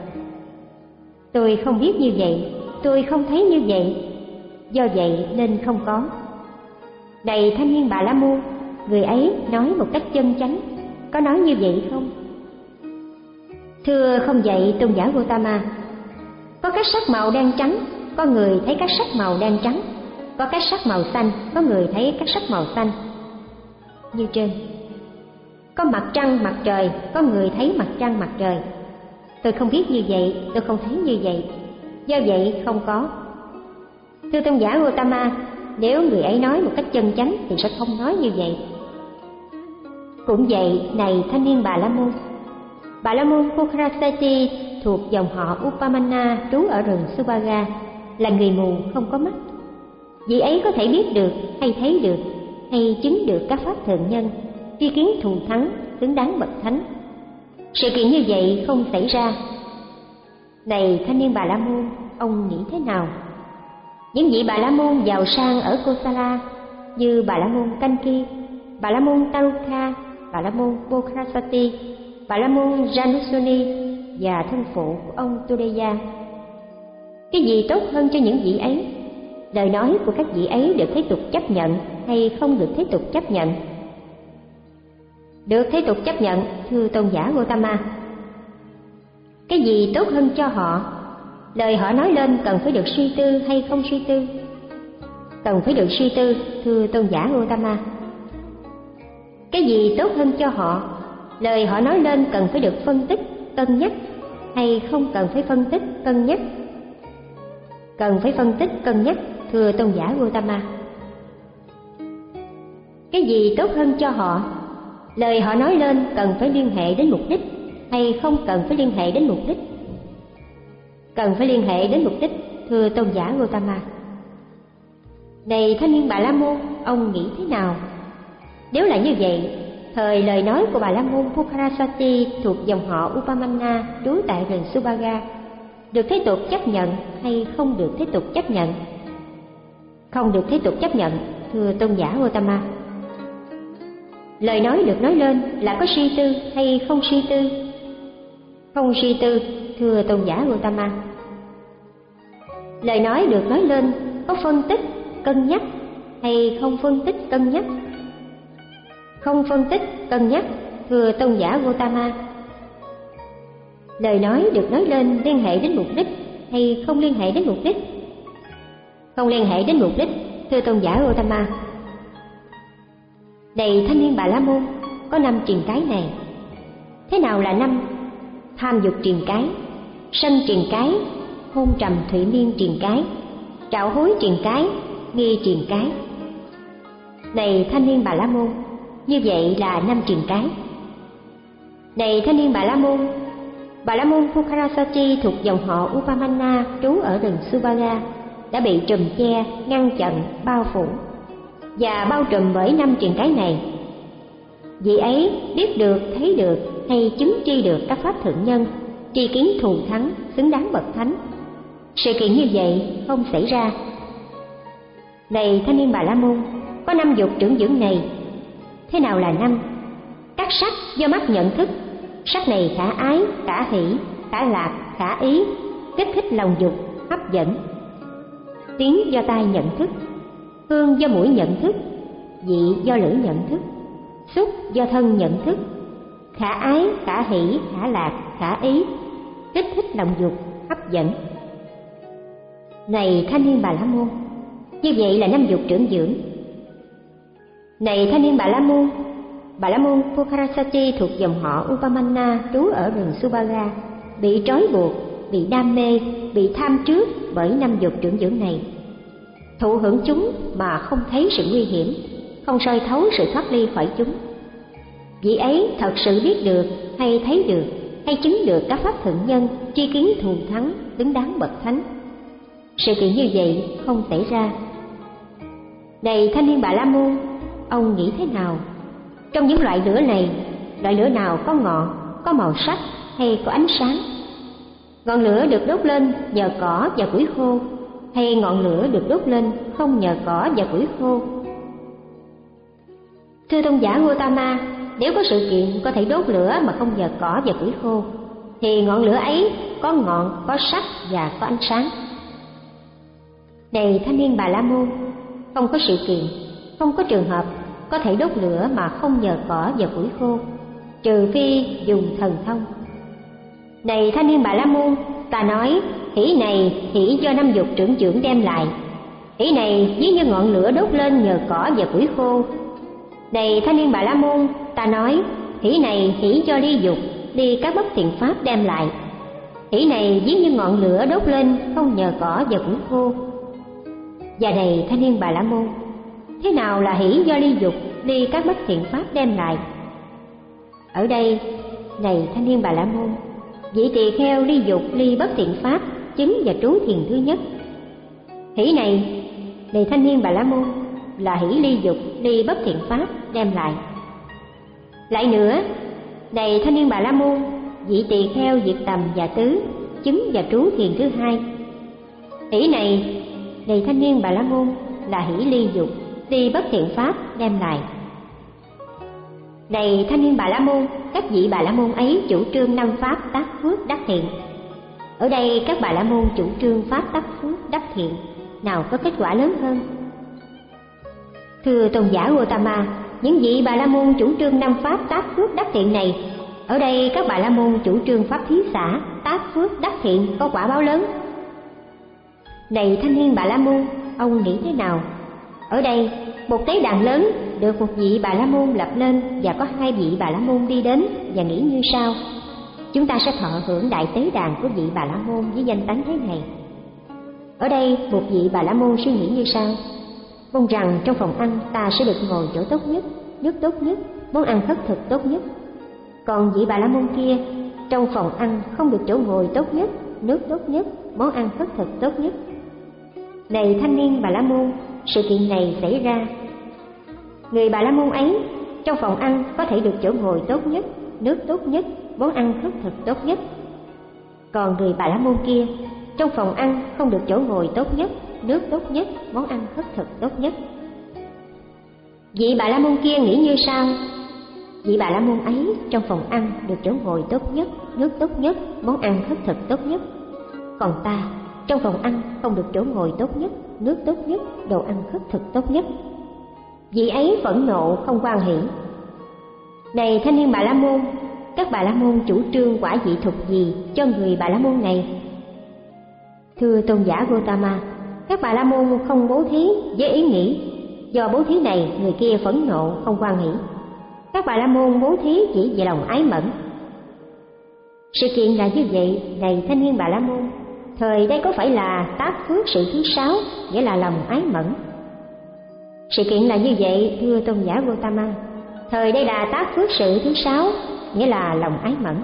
Tôi không biết như vậy, tôi không thấy như vậy, do vậy nên không có. Này thanh niên Bà La môn, người ấy nói một cách chân chánh, có nói như vậy không? Thưa không vậy tôn giả Gotama, có các sắc màu đen trắng, có người thấy các sắc màu đen trắng, có các sắc màu xanh, có người thấy các sắc màu xanh. Như trên, có mặt trăng, mặt trời, có người thấy mặt trăng, mặt trời. Tôi không biết như vậy, tôi không thấy như vậy, do vậy không có. Thưa tôn giả Gotama, nếu người ấy nói một cách chân chánh thì sẽ không nói như vậy. Cũng vậy, này thanh niên Bà La môn, Bà La môn Pukharasati thuộc dòng họ Upamanna trú ở rừng Subhaga là người mù không có mắt. Vị ấy có thể biết được hay thấy được hay chứng được các pháp thượng nhân, tri kiến thù thắng, xứng đáng bậc thánh. Sự kiện như vậy không xảy ra. Này thanh niên Bà La môn, ông nghĩ thế nào? Những vị Bà La môn giàu sang ở Kosala như Bà La môn Kanki, Bà La môn Taruka, Bà La môn Pukharasati, Bà La môn Janusoni và thân phụ của ông Tudeya, cái gì tốt hơn cho những vị ấy? Lời nói của các vị ấy được thế tục chấp nhận hay không được thế tục chấp nhận? Được thế tục chấp nhận, thưa tôn giả Gotama. Cái gì tốt hơn cho họ? Lời họ nói lên cần phải được suy tư hay không suy tư? Cần phải được suy tư, thưa tôn giả Gotama. Cái gì tốt hơn cho họ? Lời họ nói lên cần phải được phân tích, cân nhắc hay không cần phải phân tích, cân nhắc? Cần phải phân tích, cân nhắc, thưa tôn giả Gotama. Cái gì tốt hơn cho họ? Lời họ nói lên cần phải liên hệ đến mục đích hay không cần phải liên hệ đến mục đích? Cần phải liên hệ đến mục đích, thưa tôn giả Gotama. Này thanh niên Bà La môn, ông nghĩ thế nào? Nếu là như vậy, thời lời nói của Bà La môn Pukharasati thuộc dòng họ Upamanna trú tại rừng Subhaga được thế tục chấp nhận hay không được thế tục chấp nhận? Không được thế tục chấp nhận, thưa tôn giả Gotama. Lời nói được nói lên là có suy tư hay không suy tư? Không suy tư, thưa tôn giả Gotama. Lời nói được nói lên có phân tích, cân nhắc hay không phân tích, cân nhắc? Không phân tích, cân nhắc, thưa tôn giả Gotama. Lời nói được nói lên liên hệ đến mục đích hay không liên hệ đến mục đích? Không liên hệ đến mục đích, thưa tôn giả Gotama. Này thanh niên Bà La Môn, có năm triền cái này. Thế nào là năm? Tham dục triền cái, sân triền cái, hôn trầm thủy miên triền cái, trạo hối triền cái, nghi triền cái. Này thanh niên Bà La Môn, như vậy là năm triền cái. Này thanh niên Bà La Môn, Bà La Môn Pukharasati thuộc dòng họ Upamanna trú ở rừng Subhaga đã bị trùm che, ngăn chặn, bao phủ và bao trùm bởi năm triền cái này. Vị ấy biết được, thấy được hay chứng tri được các pháp thượng nhân, tri kiến thù thắng, xứng đáng bậc thánh. Sự kiện như vậy không xảy ra. Này thanh niên Bà La Môn, có năm dục trưởng dưỡng này. Thế nào là năm? Các sắc do mắt nhận thức, sắc này khả ái, khả hỷ, khả lạc, khả ý, kích thích lòng dục, hấp dẫn. Tiếng do tai nhận thức, hương do mũi nhận thức, vị do lưỡi nhận thức, xúc do thân nhận thức, khả ái, khả hỷ, khả lạc, khả ý, kích thích lòng dục, hấp dẫn. Này thanh niên Bà La Môn, như vậy là năm dục trưởng dưỡng. Này thanh niên Bà La Môn, Bà La Môn Pukharasati thuộc dòng họ Upamanna trú ở rừng Subhaga bị trói buộc, bị đam mê, bị tham trước bởi năm dục trưởng dưỡng này. Thụ hưởng chúng mà không thấy sự nguy hiểm, không soi thấu sự thoát ly khỏi chúng. Vị ấy thật sự biết được hay thấy được hay chứng được các pháp thượng nhân, tri kiến thù thắng, xứng đáng bậc thánh. Sự kiện như vậy không xảy ra. Này thanh niên Bà La Môn, ông nghĩ thế nào? Trong những loại lửa này, loại lửa nào có ngọn, có màu sắc hay có ánh sáng? Ngọn lửa được đốt lên nhờ cỏ và củi khô, hay ngọn lửa được đốt lên không nhờ cỏ và củi khô? Thưa tôn giả Gotama, nếu có sự kiện có thể đốt lửa mà không nhờ cỏ và củi khô, thì ngọn lửa ấy có ngọn, có sắc và có ánh sáng. Này thanh niên Bà La Môn, không có sự kiện, không có trường hợp có thể đốt lửa mà không nhờ cỏ và củi khô, trừ phi dùng thần thông. Này thanh niên Bà La Môn, ta nói hỷ này hỷ do năm dục trưởng dưỡng đem lại. Hỷ này ví như ngọn lửa đốt lên nhờ cỏ và củi khô. Này thanh niên Bà La Môn, ta nói hỷ này hỷ do ly dục, ly các bất thiện pháp đem lại. Hỷ này ví như ngọn lửa đốt lên không nhờ cỏ và củi khô. Và này thanh niên Bà La Môn, thế nào là hỷ do ly dục, ly các bất thiện pháp đem lại? Ở đây, này thanh niên Bà La Môn, vị tỳ kheo ly dục, ly bất thiện pháp, chứng và trú thiền thứ nhất. Hỷ này, này thanh niên Bà La Môn, là hỷ ly dục, ly bất thiện pháp đem lại. Lại nữa, này thanh niên Bà La Môn, vị tỳ kheo diệt tầm và tứ, chứng và trú thiền thứ hai. Hỷ này, này thanh niên Bà La Môn, là hỷ ly dục, ly bất thiện pháp đem lại. Này thanh niên Bà La Môn, các vị Bà La Môn ấy chủ trương năm pháp tác phước đắc thiện. Ở đây các Bà La Môn chủ trương pháp tác phước đắc thiện, nào có kết quả lớn hơn? Thưa tôn giả Gotama, những vị Bà La Môn chủ trương năm pháp tác phước đắc thiện này, ở đây các Bà La Môn chủ trương pháp thí xả tác phước đắc thiện có quả báo lớn. Này thanh niên Bà La Môn, ông nghĩ thế nào? Ở đây, một tế đàn lớn được một vị Bà La Môn lập lên và có hai vị Bà La Môn đi đến và nghĩ như sau: chúng ta sẽ thọ hưởng đại tế đàn của vị Bà La Môn với danh tánh thế này. Ở đây, một vị Bà La Môn suy nghĩ như sau: mong rằng trong phòng ăn ta sẽ được ngồi chỗ tốt nhất, nước tốt nhất, món ăn khất thực tốt nhất. Còn vị Bà La Môn kia, trong phòng ăn không được chỗ ngồi tốt nhất, nước tốt nhất, món ăn khất thực tốt nhất. Này thanh niên Bà La Môn, sự kiện này xảy ra. Người Bà La Môn ấy trong phòng ăn có thể được chỗ ngồi tốt nhất, nước tốt nhất, món ăn khất thực tốt nhất. Còn người Bà La Môn kia trong phòng ăn không được chỗ ngồi tốt nhất, nước tốt nhất, món ăn khất thực tốt nhất. Vị Bà La Môn kia nghĩ như sau: vị Bà La Môn ấy trong phòng ăn được chỗ ngồi tốt nhất, nước tốt nhất, món ăn khất thực tốt nhất. Còn ta trong phòng ăn không được chỗ ngồi tốt nhất, nước tốt nhất, đồ ăn khất thực tốt nhất. Vị ấy phẫn nộ không hoan hỷ. Này thanh niên Bà La Môn, các Bà La Môn chủ trương quả vị thục gì cho người Bà La Môn này? Thưa tôn giả Gotama, các Bà La Môn không bố thí với ý nghĩ do bố thí này người kia phẫn nộ không hoan hỷ. Các Bà La Môn bố thí chỉ vì lòng ái mẫn. Sự kiện là như vậy, này thanh niên Bà La Môn, thời đây có phải là tác phước sự thứ sáu, nghĩa là lòng ái mẫn? Sự kiện là như vậy, thưa tôn giả Gotama, thời đây là tác phước sự thứ sáu, nghĩa là lòng ái mẫn.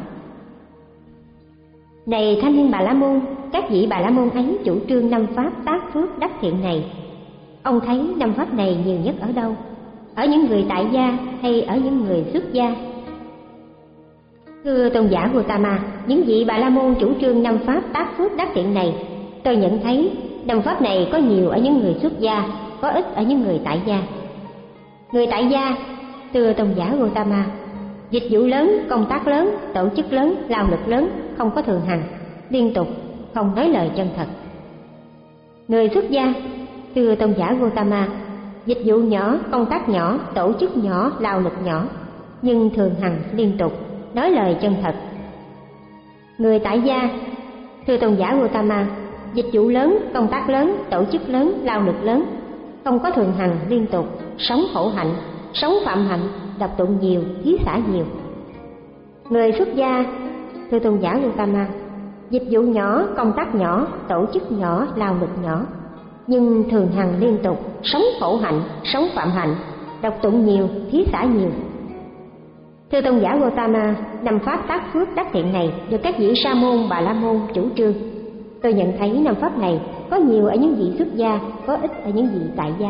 Này thanh niên Bà La Môn, các vị Bà La Môn ấy chủ trương năm pháp tác phước đắc thiện này. Ông thấy năm pháp này nhiều nhất ở đâu? Ở những người tại gia hay ở những người xuất gia? Thưa tôn giả Gotama, những vị Bà La Môn chủ trương năm pháp tác phước đắc thiện này, tôi nhận thấy năm pháp này có nhiều ở những người xuất gia, có ít ở những người tại gia. Người tại gia, thưa tôn giả Gotama, dịch vụ lớn, công tác lớn, tổ chức lớn, lao lực lớn, không có thường hằng, liên tục, không nói lời chân thật. Người xuất gia, thưa tôn giả Gotama, dịch vụ nhỏ, công tác nhỏ, tổ chức nhỏ, lao lực nhỏ, nhưng thường hằng, liên tục, nói lời chân thật. Người tại gia, thưa tôn giả Gotama, dịch vụ lớn, công tác lớn, tổ chức lớn, lao lực lớn, không có thường hằng, liên tục, sống khổ hạnh, sống phạm hạnh, đọc tụng nhiều, thí xả nhiều. Người xuất gia, thưa tôn giả Gotama, dịch vụ nhỏ, công tác nhỏ, tổ chức nhỏ, lao lực nhỏ, nhưng thường hằng liên tục, sống khổ hạnh, sống phạm hạnh, đọc tụng nhiều, thí xả nhiều. Thưa tôn giả Gotama, năm pháp tác phước đắc thiện này được các vị sa môn Bà La Môn chủ trương. Tôi nhận thấy năm pháp này có nhiều ở những vị xuất gia, có ít ở những vị tại gia.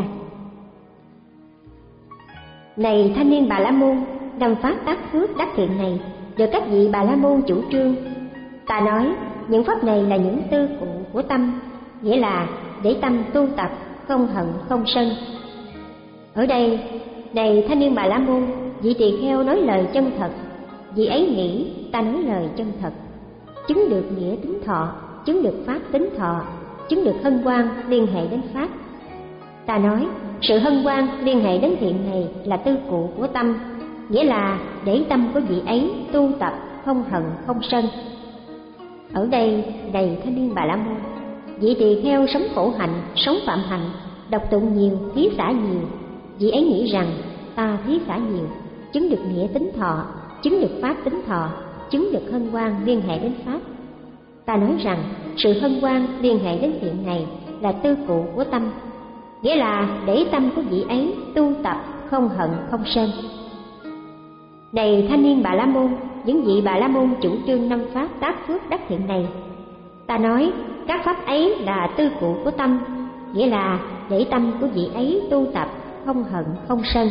Này thanh niên Bà La Môn, năm pháp tác phước đắc thiện này được các vị Bà La Môn chủ trương. Ta nói những pháp này là những tư cụ của tâm, nghĩa là để tâm tu tập không hận không sân. Ở đây, này thanh niên Bà La Môn, vị tỳ kheo nói lời chân thật, vị ấy nghĩ ta nói lời chân thật, chứng được nghĩa tính thọ, chứng được pháp tính thọ, chứng được hân hoan liên hệ đến pháp. Ta nói sự hân hoan liên hệ đến thiện này là tư cụ của tâm, nghĩa là để tâm của vị ấy tu tập không hận không sân. Ở đây, này thanh niên Bà La Môn, vị tỳ kheo sống khổ hạnh, sống phạm hạnh, đọc tụng nhiều, thí xả nhiều, vị ấy nghĩ rằng ta thí xả nhiều, chứng được nghĩa tính thọ, chứng được pháp tính thọ, chứng được hân hoan liên hệ đến pháp. Ta nói rằng sự hân hoan liên hệ đến thiện này là tư cụ của tâm, nghĩa là để tâm của vị ấy tu tập không hận không sân. Này thanh niên Bà La Môn, những vị Bà La Môn chủ trương năm pháp tác phước đắc thiện này, ta nói các pháp ấy là tư cụ của tâm, nghĩa là để tâm của vị ấy tu tập không hận không sân.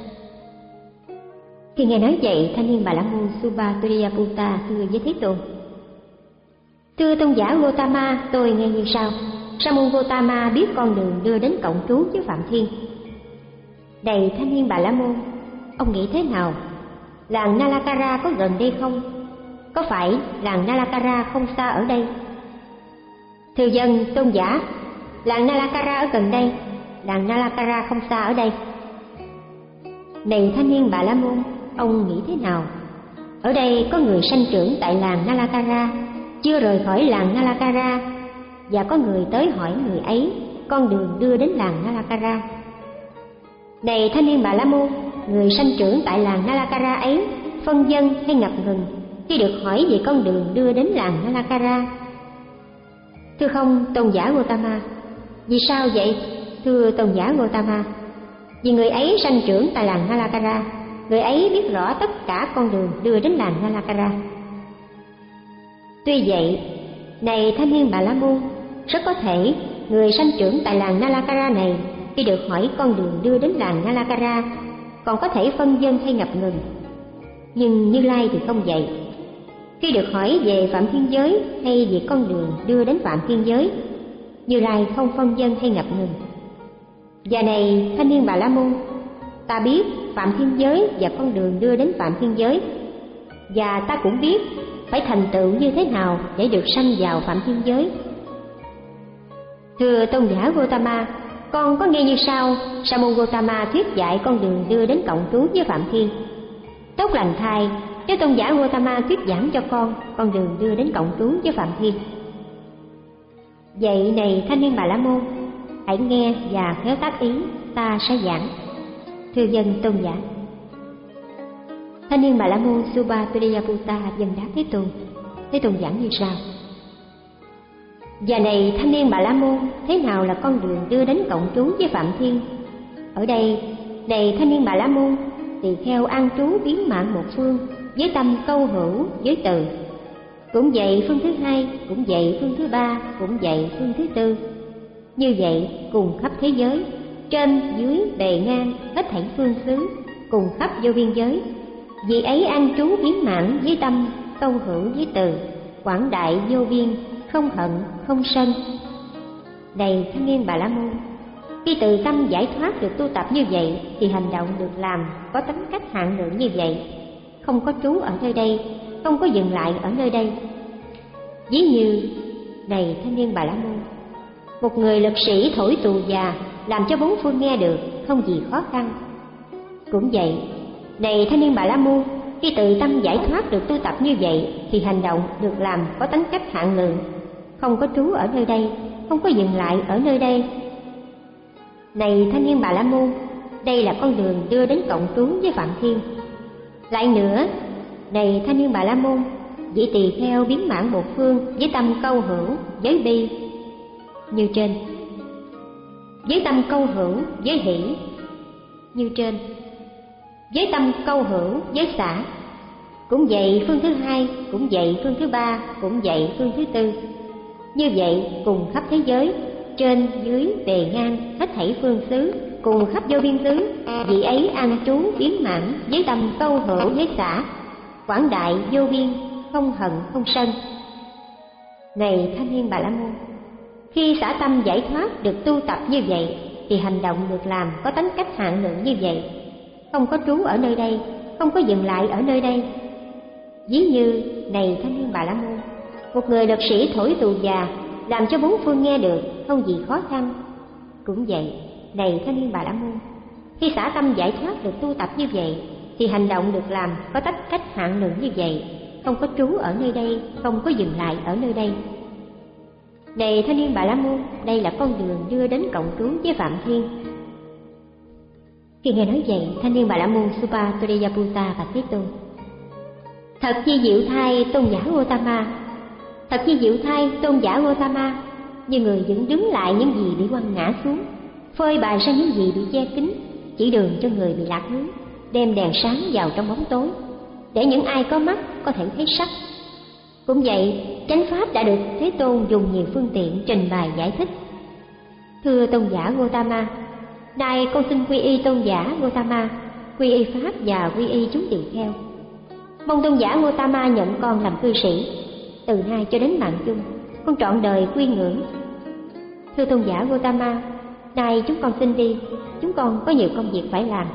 Khi nghe nói vậy, thanh niên Bà La Môn Subhaturiyaputa thưa với Thế Tôn: Thưa tôn giả Gotama, tôi nghe như sau. Sa môn Gotama biết con đường đưa đến cộng trú với Phạm Thiên. Này thanh niên Bà La Môn, ông nghĩ thế nào? Làng Nalakara có gần đây không? Có phải làng Nalakara không xa ở đây? Thưa dân tôn giả, làng Nalakara ở gần đây, làng Nalakara không xa ở đây. Này thanh niên Bà La Môn, ông nghĩ thế nào? Ở đây có người sanh trưởng tại làng Nalakara, chưa rời khỏi làng Nalakara, và có người tới hỏi người ấy con đường đưa đến làng Nalakara. Này thanh niên Bà La Môn, người sanh trưởng tại làng Nalakara ấy phân vân hay ngập ngừng khi được hỏi về con đường đưa đến làng Nalakara? Thưa không tôn giả Gotama. Vì sao vậy? Thưa tôn giả Gotama, vì người ấy sanh trưởng tại làng Nalakara, người ấy biết rõ tất cả con đường đưa đến làng Nalakara. Tuy vậy, này thanh niên Bà La Môn, rất có thể người sanh trưởng tại làng Nalakara này khi được hỏi con đường đưa đến làng Nalakara còn có thể phân vân hay ngập ngừng. Nhưng Như Lai thì không vậy. Khi được hỏi về Phạm Thiên Giới hay về con đường đưa đến Phạm Thiên Giới, Như Lai không phân vân hay ngập ngừng. Và này thanh niên Bà La Môn, ta biết Phạm Thiên Giới và con đường đưa đến Phạm Thiên Giới, và ta cũng biết phải thành tựu như thế nào để được sanh vào Phạm Thiên Giới. Thưa tôn giả Gotama, con có nghe như sau. Sa môn Gotama thuyết dạy con đường đưa đến cộng trú với Phạm Thiên. Tốt lành thay, nếu tôn giả Gautama thuyết giảng cho con con đường đưa đến cộng trú với Phạm Thiên. Vậy này thanh niên Bà La Môn, hãy nghe và khéo tác ý, ta sẽ giảng. Thưa dân tôn giả. Thanh niên Bà La Môn Subhadriyaputta dần đáp Thế Tôn. Thế Tôn giảng như sau: Và này thanh niên Bà La Môn, thế nào là con đường đưa đến cộng trú với Phạm Thiên? Ở đây, này thanh niên Bà La Môn, tỳ kheo an trú biến mạng một phương, với tâm câu hữu với từ. Cũng vậy phương thứ hai, cũng vậy phương thứ ba, cũng vậy phương thứ tư. Như vậy cùng khắp thế giới, trên dưới bề ngang hết thảy phương xứ, cùng khắp vô biên giới. Vì ấy an trú biến mạng với tâm câu hữu với từ, quảng đại vô biên, không hận không sân. Này thanh niên Bà La Môn, khi từ tâm giải thoát được tu tập như vậy, thì hành động được làm có tánh cách hạn lượng như vậy, không có trú ở nơi đây, không có dừng lại ở nơi đây. Ví như, này thanh niên Bà La Môn, một người lực sĩ thổi tù già, làm cho bốn phương nghe được, không gì khó khăn. Cũng vậy, này thanh niên Bà La Môn, khi từ tâm giải thoát được tu tập như vậy, thì hành động được làm có tánh cách hạn lượng, không có trú ở nơi đây, không có dừng lại ở nơi đây. Này thanh niên Bà La Môn, đây là con đường đưa đến cộng trú với Phạm Thiên. Lại nữa, này thanh niên Bà La Môn, vị tỳ kheo biến mãn một phương với tâm câu hữu với bi như trên, với tâm câu hữu với hỷ như trên, với tâm câu hữu với xả. Cũng vậy phương thứ hai, cũng vậy phương thứ ba, cũng vậy phương thứ tư. Như vậy cùng khắp thế giới, trên dưới bề ngang hết thảy phương xứ, cùng khắp vô biên xứ. Vị ấy an trú biến mãn với tâm câu hữu với xả, quảng đại vô biên, không hận không sân. Này thanh niên Bà La Môn, khi xả tâm giải thoát được tu tập như vậy, thì hành động được làm có tánh cách hạn lượng như vậy, không có trú ở nơi đây, không có dừng lại ở nơi đây. Ví như, này thanh niên Bà La Môn, một người lực sĩ thổi tù già, làm cho bốn phương nghe được, không gì khó khăn. Cũng vậy, này thanh niên Bà La Môn, khi xả tâm giải thoát được tu tập như vậy, thì hành động được làm có tách cách hạn lượng như vậy, không có trú ở nơi đây, không có dừng lại ở nơi đây. Này thanh niên Bà La Môn, đây là con đường đưa đến cộng trú với Phạm Thiên. Khi nghe nói vậy, thanh niên Bà La Môn Subhadriyaputta và Thế Tôn: Thật chi diệu thay tôn giả Gautama, thật chi diệu thay tôn giả Gautama, như người vẫn đứng lại những gì bị quăng ngã xuống, phơi bày ra những gì bị che kín, chỉ đường cho người bị lạc hướng, đem đèn sáng vào trong bóng tối, để những ai có mắt có thể thấy sắc. Cũng vậy, chánh pháp đã được Thế Tôn dùng nhiều phương tiện trình bày giải thích. Thưa tôn giả Gautama, nay con xin quy y tôn giả Gautama, quy y pháp và quy y chúng tỳ kheo. Mong tôn giả Gautama nhận con làm cư sĩ, từ nay cho đến mạng chung, con trọn đời quy ngưỡng. Thưa tôn giả Gautama, nay chúng con xin đi, chúng con có nhiều công việc phải làm.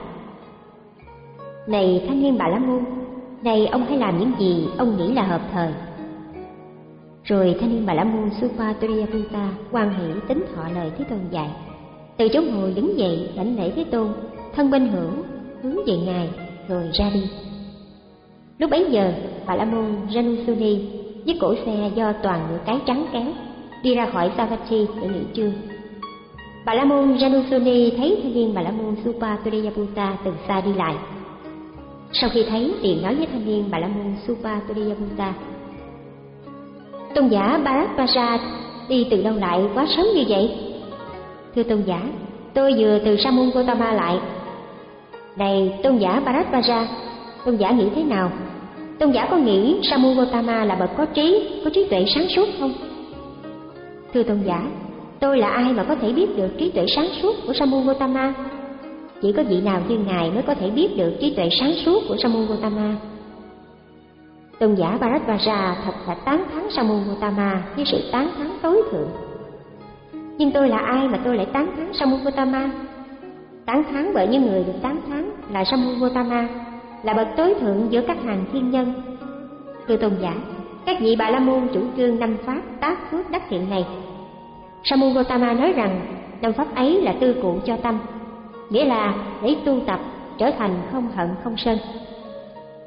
Này thanh niên Bà La Môn, này ông hãy làm những gì ông nghĩ là hợp thời. Rồi thanh niên Bà La Môn Subhadriyaputta hoan hỷ tín thọ lời Thế Tôn dạy, từ chỗ ngồi đứng dậy đảnh lễ Thế Tôn, thân bên hữu hướng về ngài rồi ra đi. Lúc bấy giờ, Bà La Môn Janusuni với cổ xe do toàn ngựa cái trắng kéo đi ra khỏi Savatthi để nghỉ trưa. Bà La Môn Janusuni thấy thanh niên Bà La Môn Subhadriyaputta từ xa đi lại. Sau khi thấy thì nói với thanh niên Bà La Môn Subhadriyaputta: Tôn giả Bharadvaja đi từ đâu lại quá sớm như vậy? Thưa tôn giả, tôi vừa từ Sa môn Gotama lại. Này tôn giả Bharadvaja, tôn giả nghĩ thế nào? Tôn giả có nghĩ Sa môn Gotama là bậc có trí, có trí tuệ sáng suốt không? Thưa tôn giả, tôi là ai mà có thể biết được trí tuệ sáng suốt của Sa môn Gotama? Chỉ có vị nào như ngài mới có thể biết được trí tuệ sáng suốt của Sa môn Gotama. Tôn giả Bharadvaja thật là tán thán Sa môn Gotama với sự tán thán tối thượng. Nhưng tôi là ai mà tôi lại tán thán Sa môn Gotama? Tán thán bởi những người được tán thán là Sa môn Gotama, là bậc tối thượng giữa các hàng thiên nhân. Thưa tôn giả, các vị Bà La Môn chủ trương năm pháp tác phước đắc thiện này. Sa môn Gotama nói rằng năm pháp ấy là tư cụ cho tâm, nghĩa là để tu tập trở thành không hận không sân.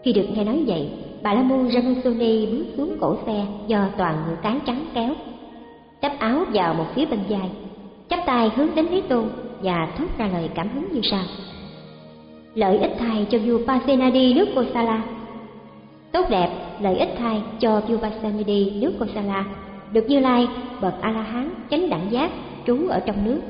Khi được nghe nói vậy, Bà La Môn Ramusoni bước xuống cổ xe do toàn ngựa cái trắng kéo, đắp áo vào một phía bên vai, chắp tay hướng đến Thế Tôn và thốt ra lời cảm hứng như sau: lợi ích thay cho vua Pasenadi nước Kosala. Tốt đẹp, lợi ích thay cho vua Pasenadi nước Kosala, được Như Lai bậc A La Hán chánh đẳng giác trú ở trong nước.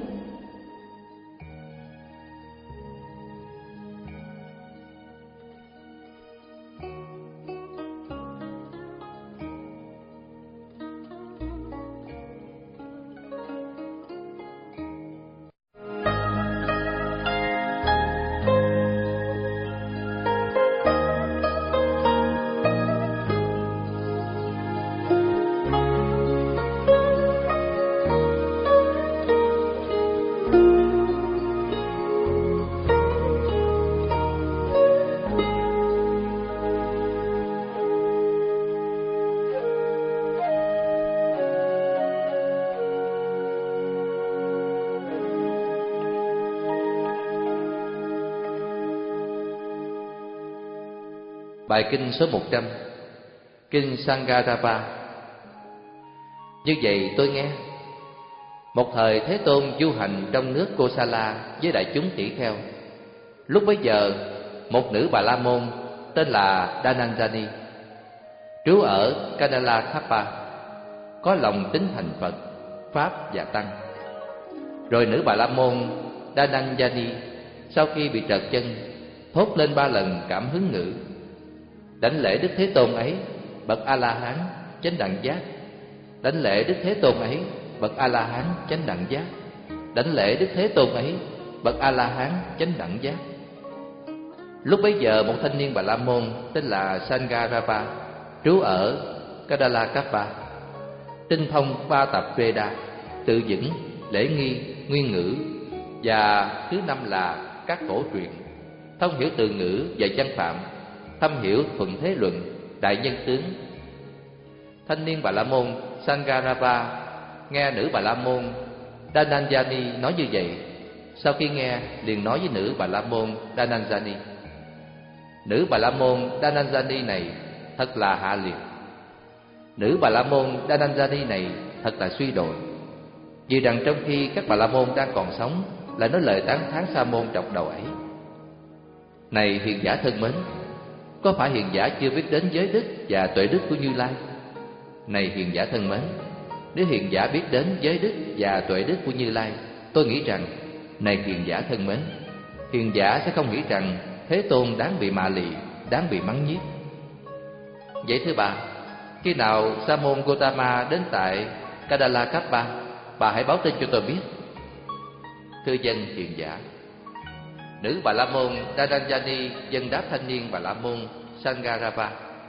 Bài kinh số một trăm, Kinh Sangarapa. Như vậy tôi nghe, một thời Thế Tôn du hành trong nước Kosala với đại chúng tỷ kheo. Lúc bấy giờ, một nữ Bà La Môn tên là Dhananjani trú ở Kadalakapa, có lòng tín thành Phật, Pháp và Tăng. Rồi nữ Bà La Môn Dhananjani sau khi bị trật chân, thốt lên ba lần cảm hứng ngữ: đảnh lễ Đức Thế Tôn ấy, bậc A La Hán chánh đẳng giác. Đảnh lễ Đức Thế Tôn ấy, bậc A La Hán chánh đẳng giác. Đảnh lễ Đức Thế Tôn ấy, bậc A La Hán chánh đẳng giác. Lúc bấy giờ một thanh niên Bà La Môn tên là Sangarapa trú ở Kadalakapa, tinh thông ba tập Veda, tự vững, lễ nghi, nguyên ngữ, và thứ năm là các cổ truyện, thông hiểu từ ngữ và văn phạm, thâm hiểu thuận thế luận, đại nhân tướng. Thanh niên Bà La Môn Sangarapa nghe nữ Bà La Môn Dhananjani nói như vậy, sau khi nghe liền nói với nữ Bà La Môn Dhananjani: nữ Bà La Môn Dhananjani này thật là hạ liệt. Nữ Bà La Môn Dhananjani này thật là suy đồi, vì rằng trong khi các Bà La Môn đang còn sống lại nói lời tán thán sa môn trọc đầu ấy. Này hiền giả thân mến, có phải hiền giả chưa biết đến giới đức và tuệ đức của Như Lai? Này hiền giả thân mến, nếu hiền giả biết đến giới đức và tuệ đức của Như Lai, tôi nghĩ rằng, này hiền giả thân mến, hiền giả sẽ không nghĩ rằng Thế Tôn đáng bị mạ lị, đáng bị mắng nhiếc. Vậy thưa bà, khi nào Sa môn Gotama đến tại Kadalakapa, bà hãy báo tin cho tôi biết. Thưa dân hiền giả. Nữ Bà La Môn Dhananjani dâng đáp thanh niên Bà La Môn Sangarapa.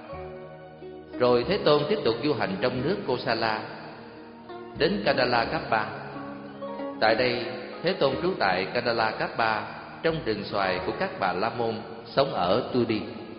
Rồi Thế Tôn tiếp tục du hành trong nước Kosala đến Kadalakapa. Tại đây Thế Tôn trú tại Kadalakapa trong rừng xoài của các Bà La Môn sống ở Tudi.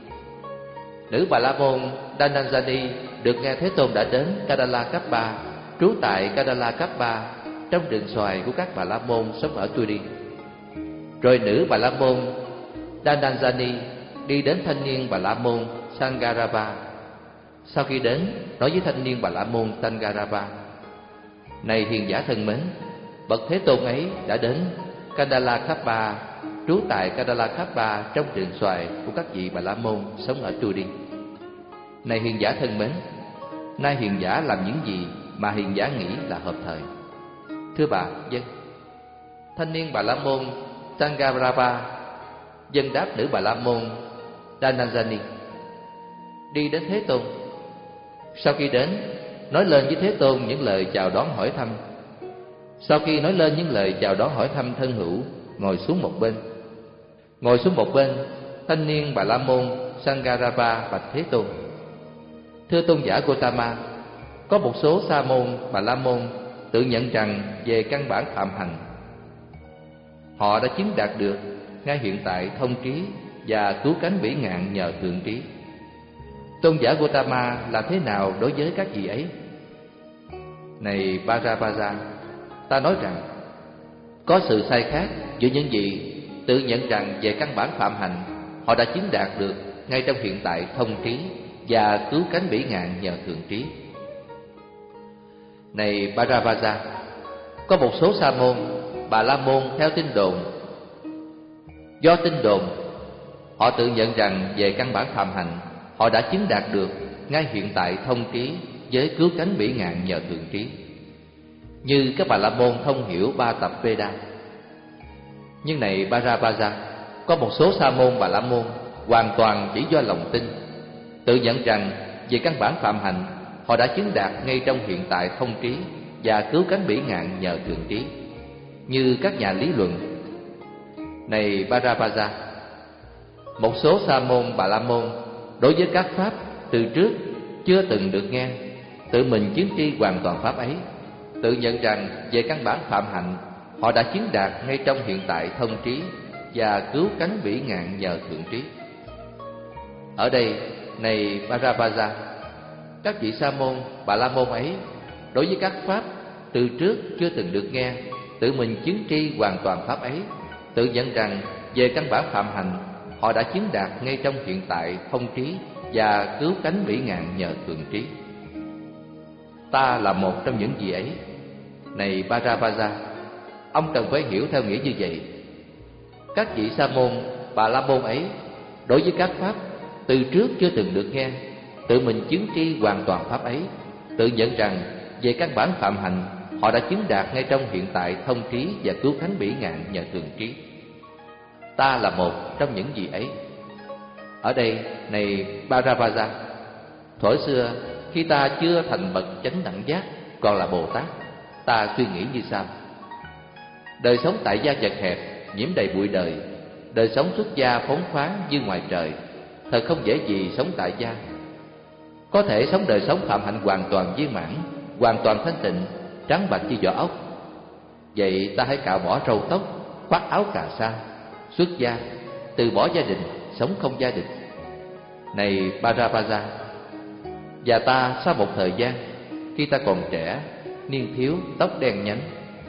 Nữ Bà La Môn Dhananjani được nghe Thế Tôn đã đến Kadalakapa, trú tại Kadalakapa trong rừng xoài của các Bà La Môn sống ở Tudi. Rồi nữ Bà La Môn Dhananjani đi đến thanh niên Bà La Môn Sangarapa. Sau khi đến, nói với thanh niên Bà La Môn Sangarapa: này hiền giả thân mến, bậc Thế Tôn ấy đã đến Kadalakapa, trú tại Kadalakapa trong rừng xoài của các vị Bà La Môn sống ở Tudi. Này hiền giả thân mến, nay hiền giả làm những gì mà hiền giả nghĩ là hợp thời? Thưa bà, dân. Thanh niên Bà La Môn Sangarapa dâng đáp nữ Bà La Môn Dhananjani, đi đến Thế Tôn. Sau khi đến, nói lên với Thế Tôn những lời chào đón hỏi thăm. Sau khi nói lên những lời chào đón hỏi thăm thân hữu, ngồi xuống một bên. Ngồi xuống một bên, thanh niên Bà La Môn Sangarapa bạch Thế Tôn: thưa tôn giả Gotama, có một số sa môn Bà La Môn tự nhận rằng về căn bản phạm hành, họ đã chứng đạt được ngay hiện tại thông trí và cứu cánh bỉ ngạn nhờ thượng trí. Tôn giả Gotama làm thế nào đối với các vị ấy? Này Bharapaja, ta nói rằng có sự sai khác giữa những vị tự nhận rằng về căn bản phạm hành họ đã chứng đạt được ngay trong hiện tại thông trí và cứu cánh bỉ ngạn nhờ thượng trí. Này Bharavaja, có một số sa môn, Bà La Môn theo tin đồn. Do tin đồn, họ tự nhận rằng về căn bản phạm hạnh, họ đã chứng đạt được ngay hiện tại thông trí với cứu cánh bỉ ngạn nhờ thượng trí. Như các Bà La Môn thông hiểu ba tập Veda. Nhưng này Bharavaja, có một số sa môn Bà La Môn hoàn toàn chỉ do lòng tin, tự nhận rằng về căn bản phạm hạnh, họ đã chứng đạt ngay trong hiện tại thông trí và cứu cánh bỉ ngạn nhờ thượng trí. Như các nhà lý luận. Này Bharavaja, một số sa môn Bà La Môn đối với các pháp từ trước chưa từng được nghe, tự mình chứng tri hoàn toàn pháp ấy, tự nhận rằng về căn bản phạm hạnh, họ đã chứng đạt ngay trong hiện tại thông trí và cứu cánh bỉ ngạn nhờ thượng trí. Ở đây, này Bharavaja, các vị sa môn Bà La Môn ấy đối với các pháp từ trước chưa từng được nghe, tự mình chứng tri hoàn toàn pháp ấy, tự nhận rằng về căn bản phạm hạnh, họ đã chứng đạt ngay trong hiện tại thông trí và cứu cánh bỉ ngạn nhờ thượng trí. Ta là một trong những gì ấy. Này Bharavaja, ông cần phải hiểu theo nghĩa như vậy. Các vị sa môn Bà La Môn ấy đối với các pháp từ trước chưa từng được nghe, tự mình chứng tri hoàn toàn pháp ấy, tự nhận rằng về căn bản phạm hạnh, họ đã chứng đạt ngay trong hiện tại thông trí và cứu cánh bỉ ngạn nhờ thượng trí. Ta là một trong những gì ấy. Ở đây, này Bharavaja, thuở xưa khi ta chưa thành bậc chánh đẳng giác, còn là Bồ Tát, ta suy nghĩ như sau: đời sống tại gia chật hẹp, nhiễm đầy bụi đời, đời sống xuất gia phóng khoáng như ngoài trời, thật không dễ gì sống tại gia. Có thể sống đời sống phạm hạnh hoàn toàn viên mãn, hoàn toàn thanh tịnh, trắng bạch như vỏ ốc. Vậy ta hãy cạo bỏ râu tóc, khoác áo cà sa, xuất gia, từ bỏ gia đình, sống không gia đình. Này Bharavaja, và ta sau một thời gian, khi ta còn trẻ, niên thiếu, tóc đen nhánh,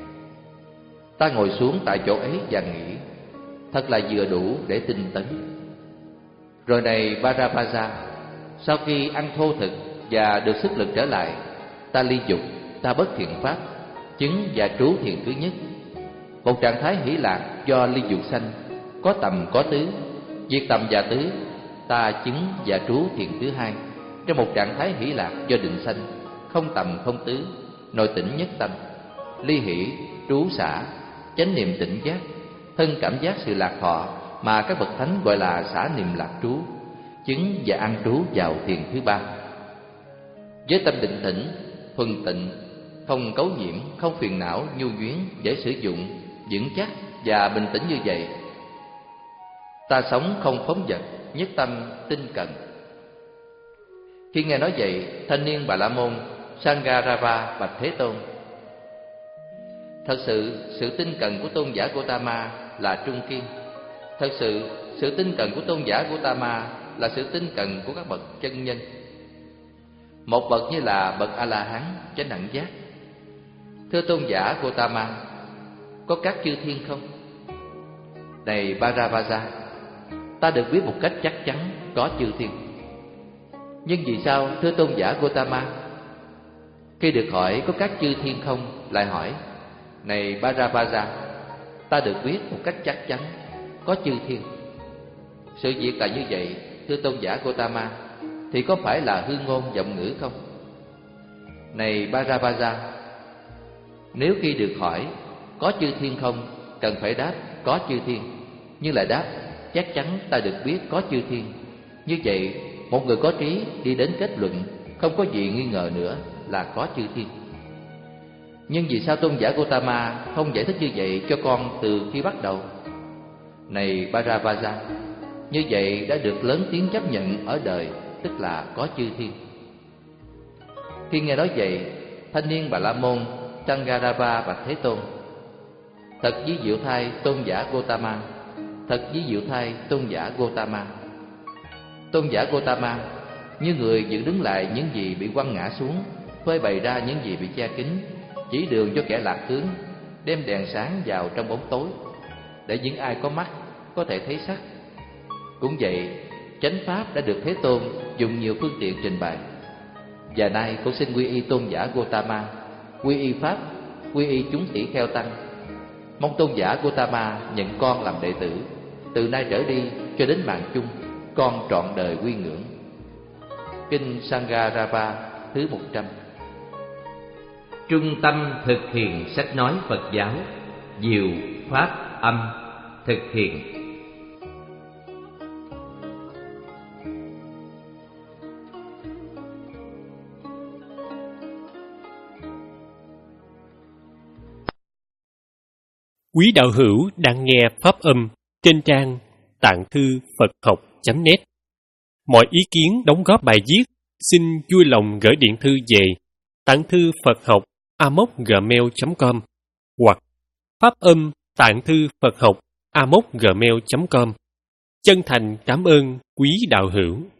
ta ngồi xuống tại chỗ ấy và nghĩ, thật là vừa đủ để tinh tấn. Rồi này Bharavaja, sau khi ăn thô thực và được sức lực trở lại, ta ly dục, ta bất thiện pháp, chứng và trú thiền thứ nhất, một trạng thái hỷ lạc do ly dục sanh, có tầm có tứ. Diệt tầm và tứ, ta chứng và trú thiền thứ hai, trong một trạng thái hỷ lạc do định sanh, không tầm không tứ, nội tỉnh nhất tâm, ly hỷ, trú xả, chánh niệm tỉnh giác, thân cảm giác sự lạc thọ mà các bậc thánh gọi là xả niệm lạc trú, chứng và an trú vào thiền thứ ba. Với tâm định tĩnh, thuần tịnh, không cấu nhiễm, không phiền não, nhu nhuyến, dễ sử dụng, vững chắc và bình tĩnh như vậy, ta sống không phóng dật, nhất tâm tinh cần. Khi nghe nói vậy, thanh niên Bà La Môn Sangarava bạch Thế Tôn: thật sự sự tinh cần của tôn giả Gotama là trung kiên. Thật sự sự tinh cần của tôn giả Gotama là sự tinh cần của các bậc chân nhân. Một bậc như là bậc A La Hán chánh đẳng giác. Thưa tôn giả Gotama, có các chư thiên không? Này Bharavaja, ta được biết một cách chắc chắn có chư thiên. Nhưng vì sao thưa tôn giả Gotama? Khi được hỏi có các chư thiên không, lại hỏi: này Bharavaja, ta được biết một cách chắc chắn có chư thiên. Sự việc là như vậy, thưa tôn giả Gotama, thì có phải là hư ngôn vọng ngữ không? Này Bharavaja, nếu khi được hỏi có chư thiên không, cần phải đáp có chư thiên, nhưng lại đáp chắc chắn ta được biết có chư thiên. Như vậy, một người có trí đi đến kết luận không có gì nghi ngờ nữa là có chư thiên. Nhưng vì sao tôn giả Gotama không giải thích như vậy cho con từ khi bắt đầu? Này Bharavaja, như vậy đã được lớn tiếng chấp nhận ở đời, tức là có chư thiên. Khi nghe nói vậy, thanh niên Bà La Môn Sangarava bạch Thế Tôn: thật ví diệu thay tôn giả Gotama, thật ví diệu thay tôn giả Gotama. Tôn giả Gotama, như người giữ đứng lại những gì bị quăng ngã xuống, phơi bày ra những gì bị che kín, chỉ đường cho kẻ lạc hướng, đem đèn sáng vào trong bóng tối, để những ai có mắt có thể thấy sắc. Cũng vậy, chánh pháp đã được Thế Tôn dùng nhiều phương tiện trình bày. Và nay con xin quy y tôn giả Gotama, quy y pháp, quy y chúng tỷ kheo tăng. Mong tôn giả Gotama nhận con làm đệ tử. Từ nay trở đi cho đến mạng chung, con trọn đời quy ngưỡng. Kinh Sangarava thứ một trăm. Trung tâm thực hiện sách nói Phật giáo, diệu pháp âm thực hiện. Quý đạo hữu đang nghe pháp âm trên trang tạng thư Phật học chấm net. Mọi ý kiến đóng góp bài viết xin vui lòng gửi điện thư về tạng thư Phật học a m o c gmail chấm com hoặc pháp âm tạng thư Phật học a m o c gmail chấm com. Chân thành cảm ơn quý đạo hữu.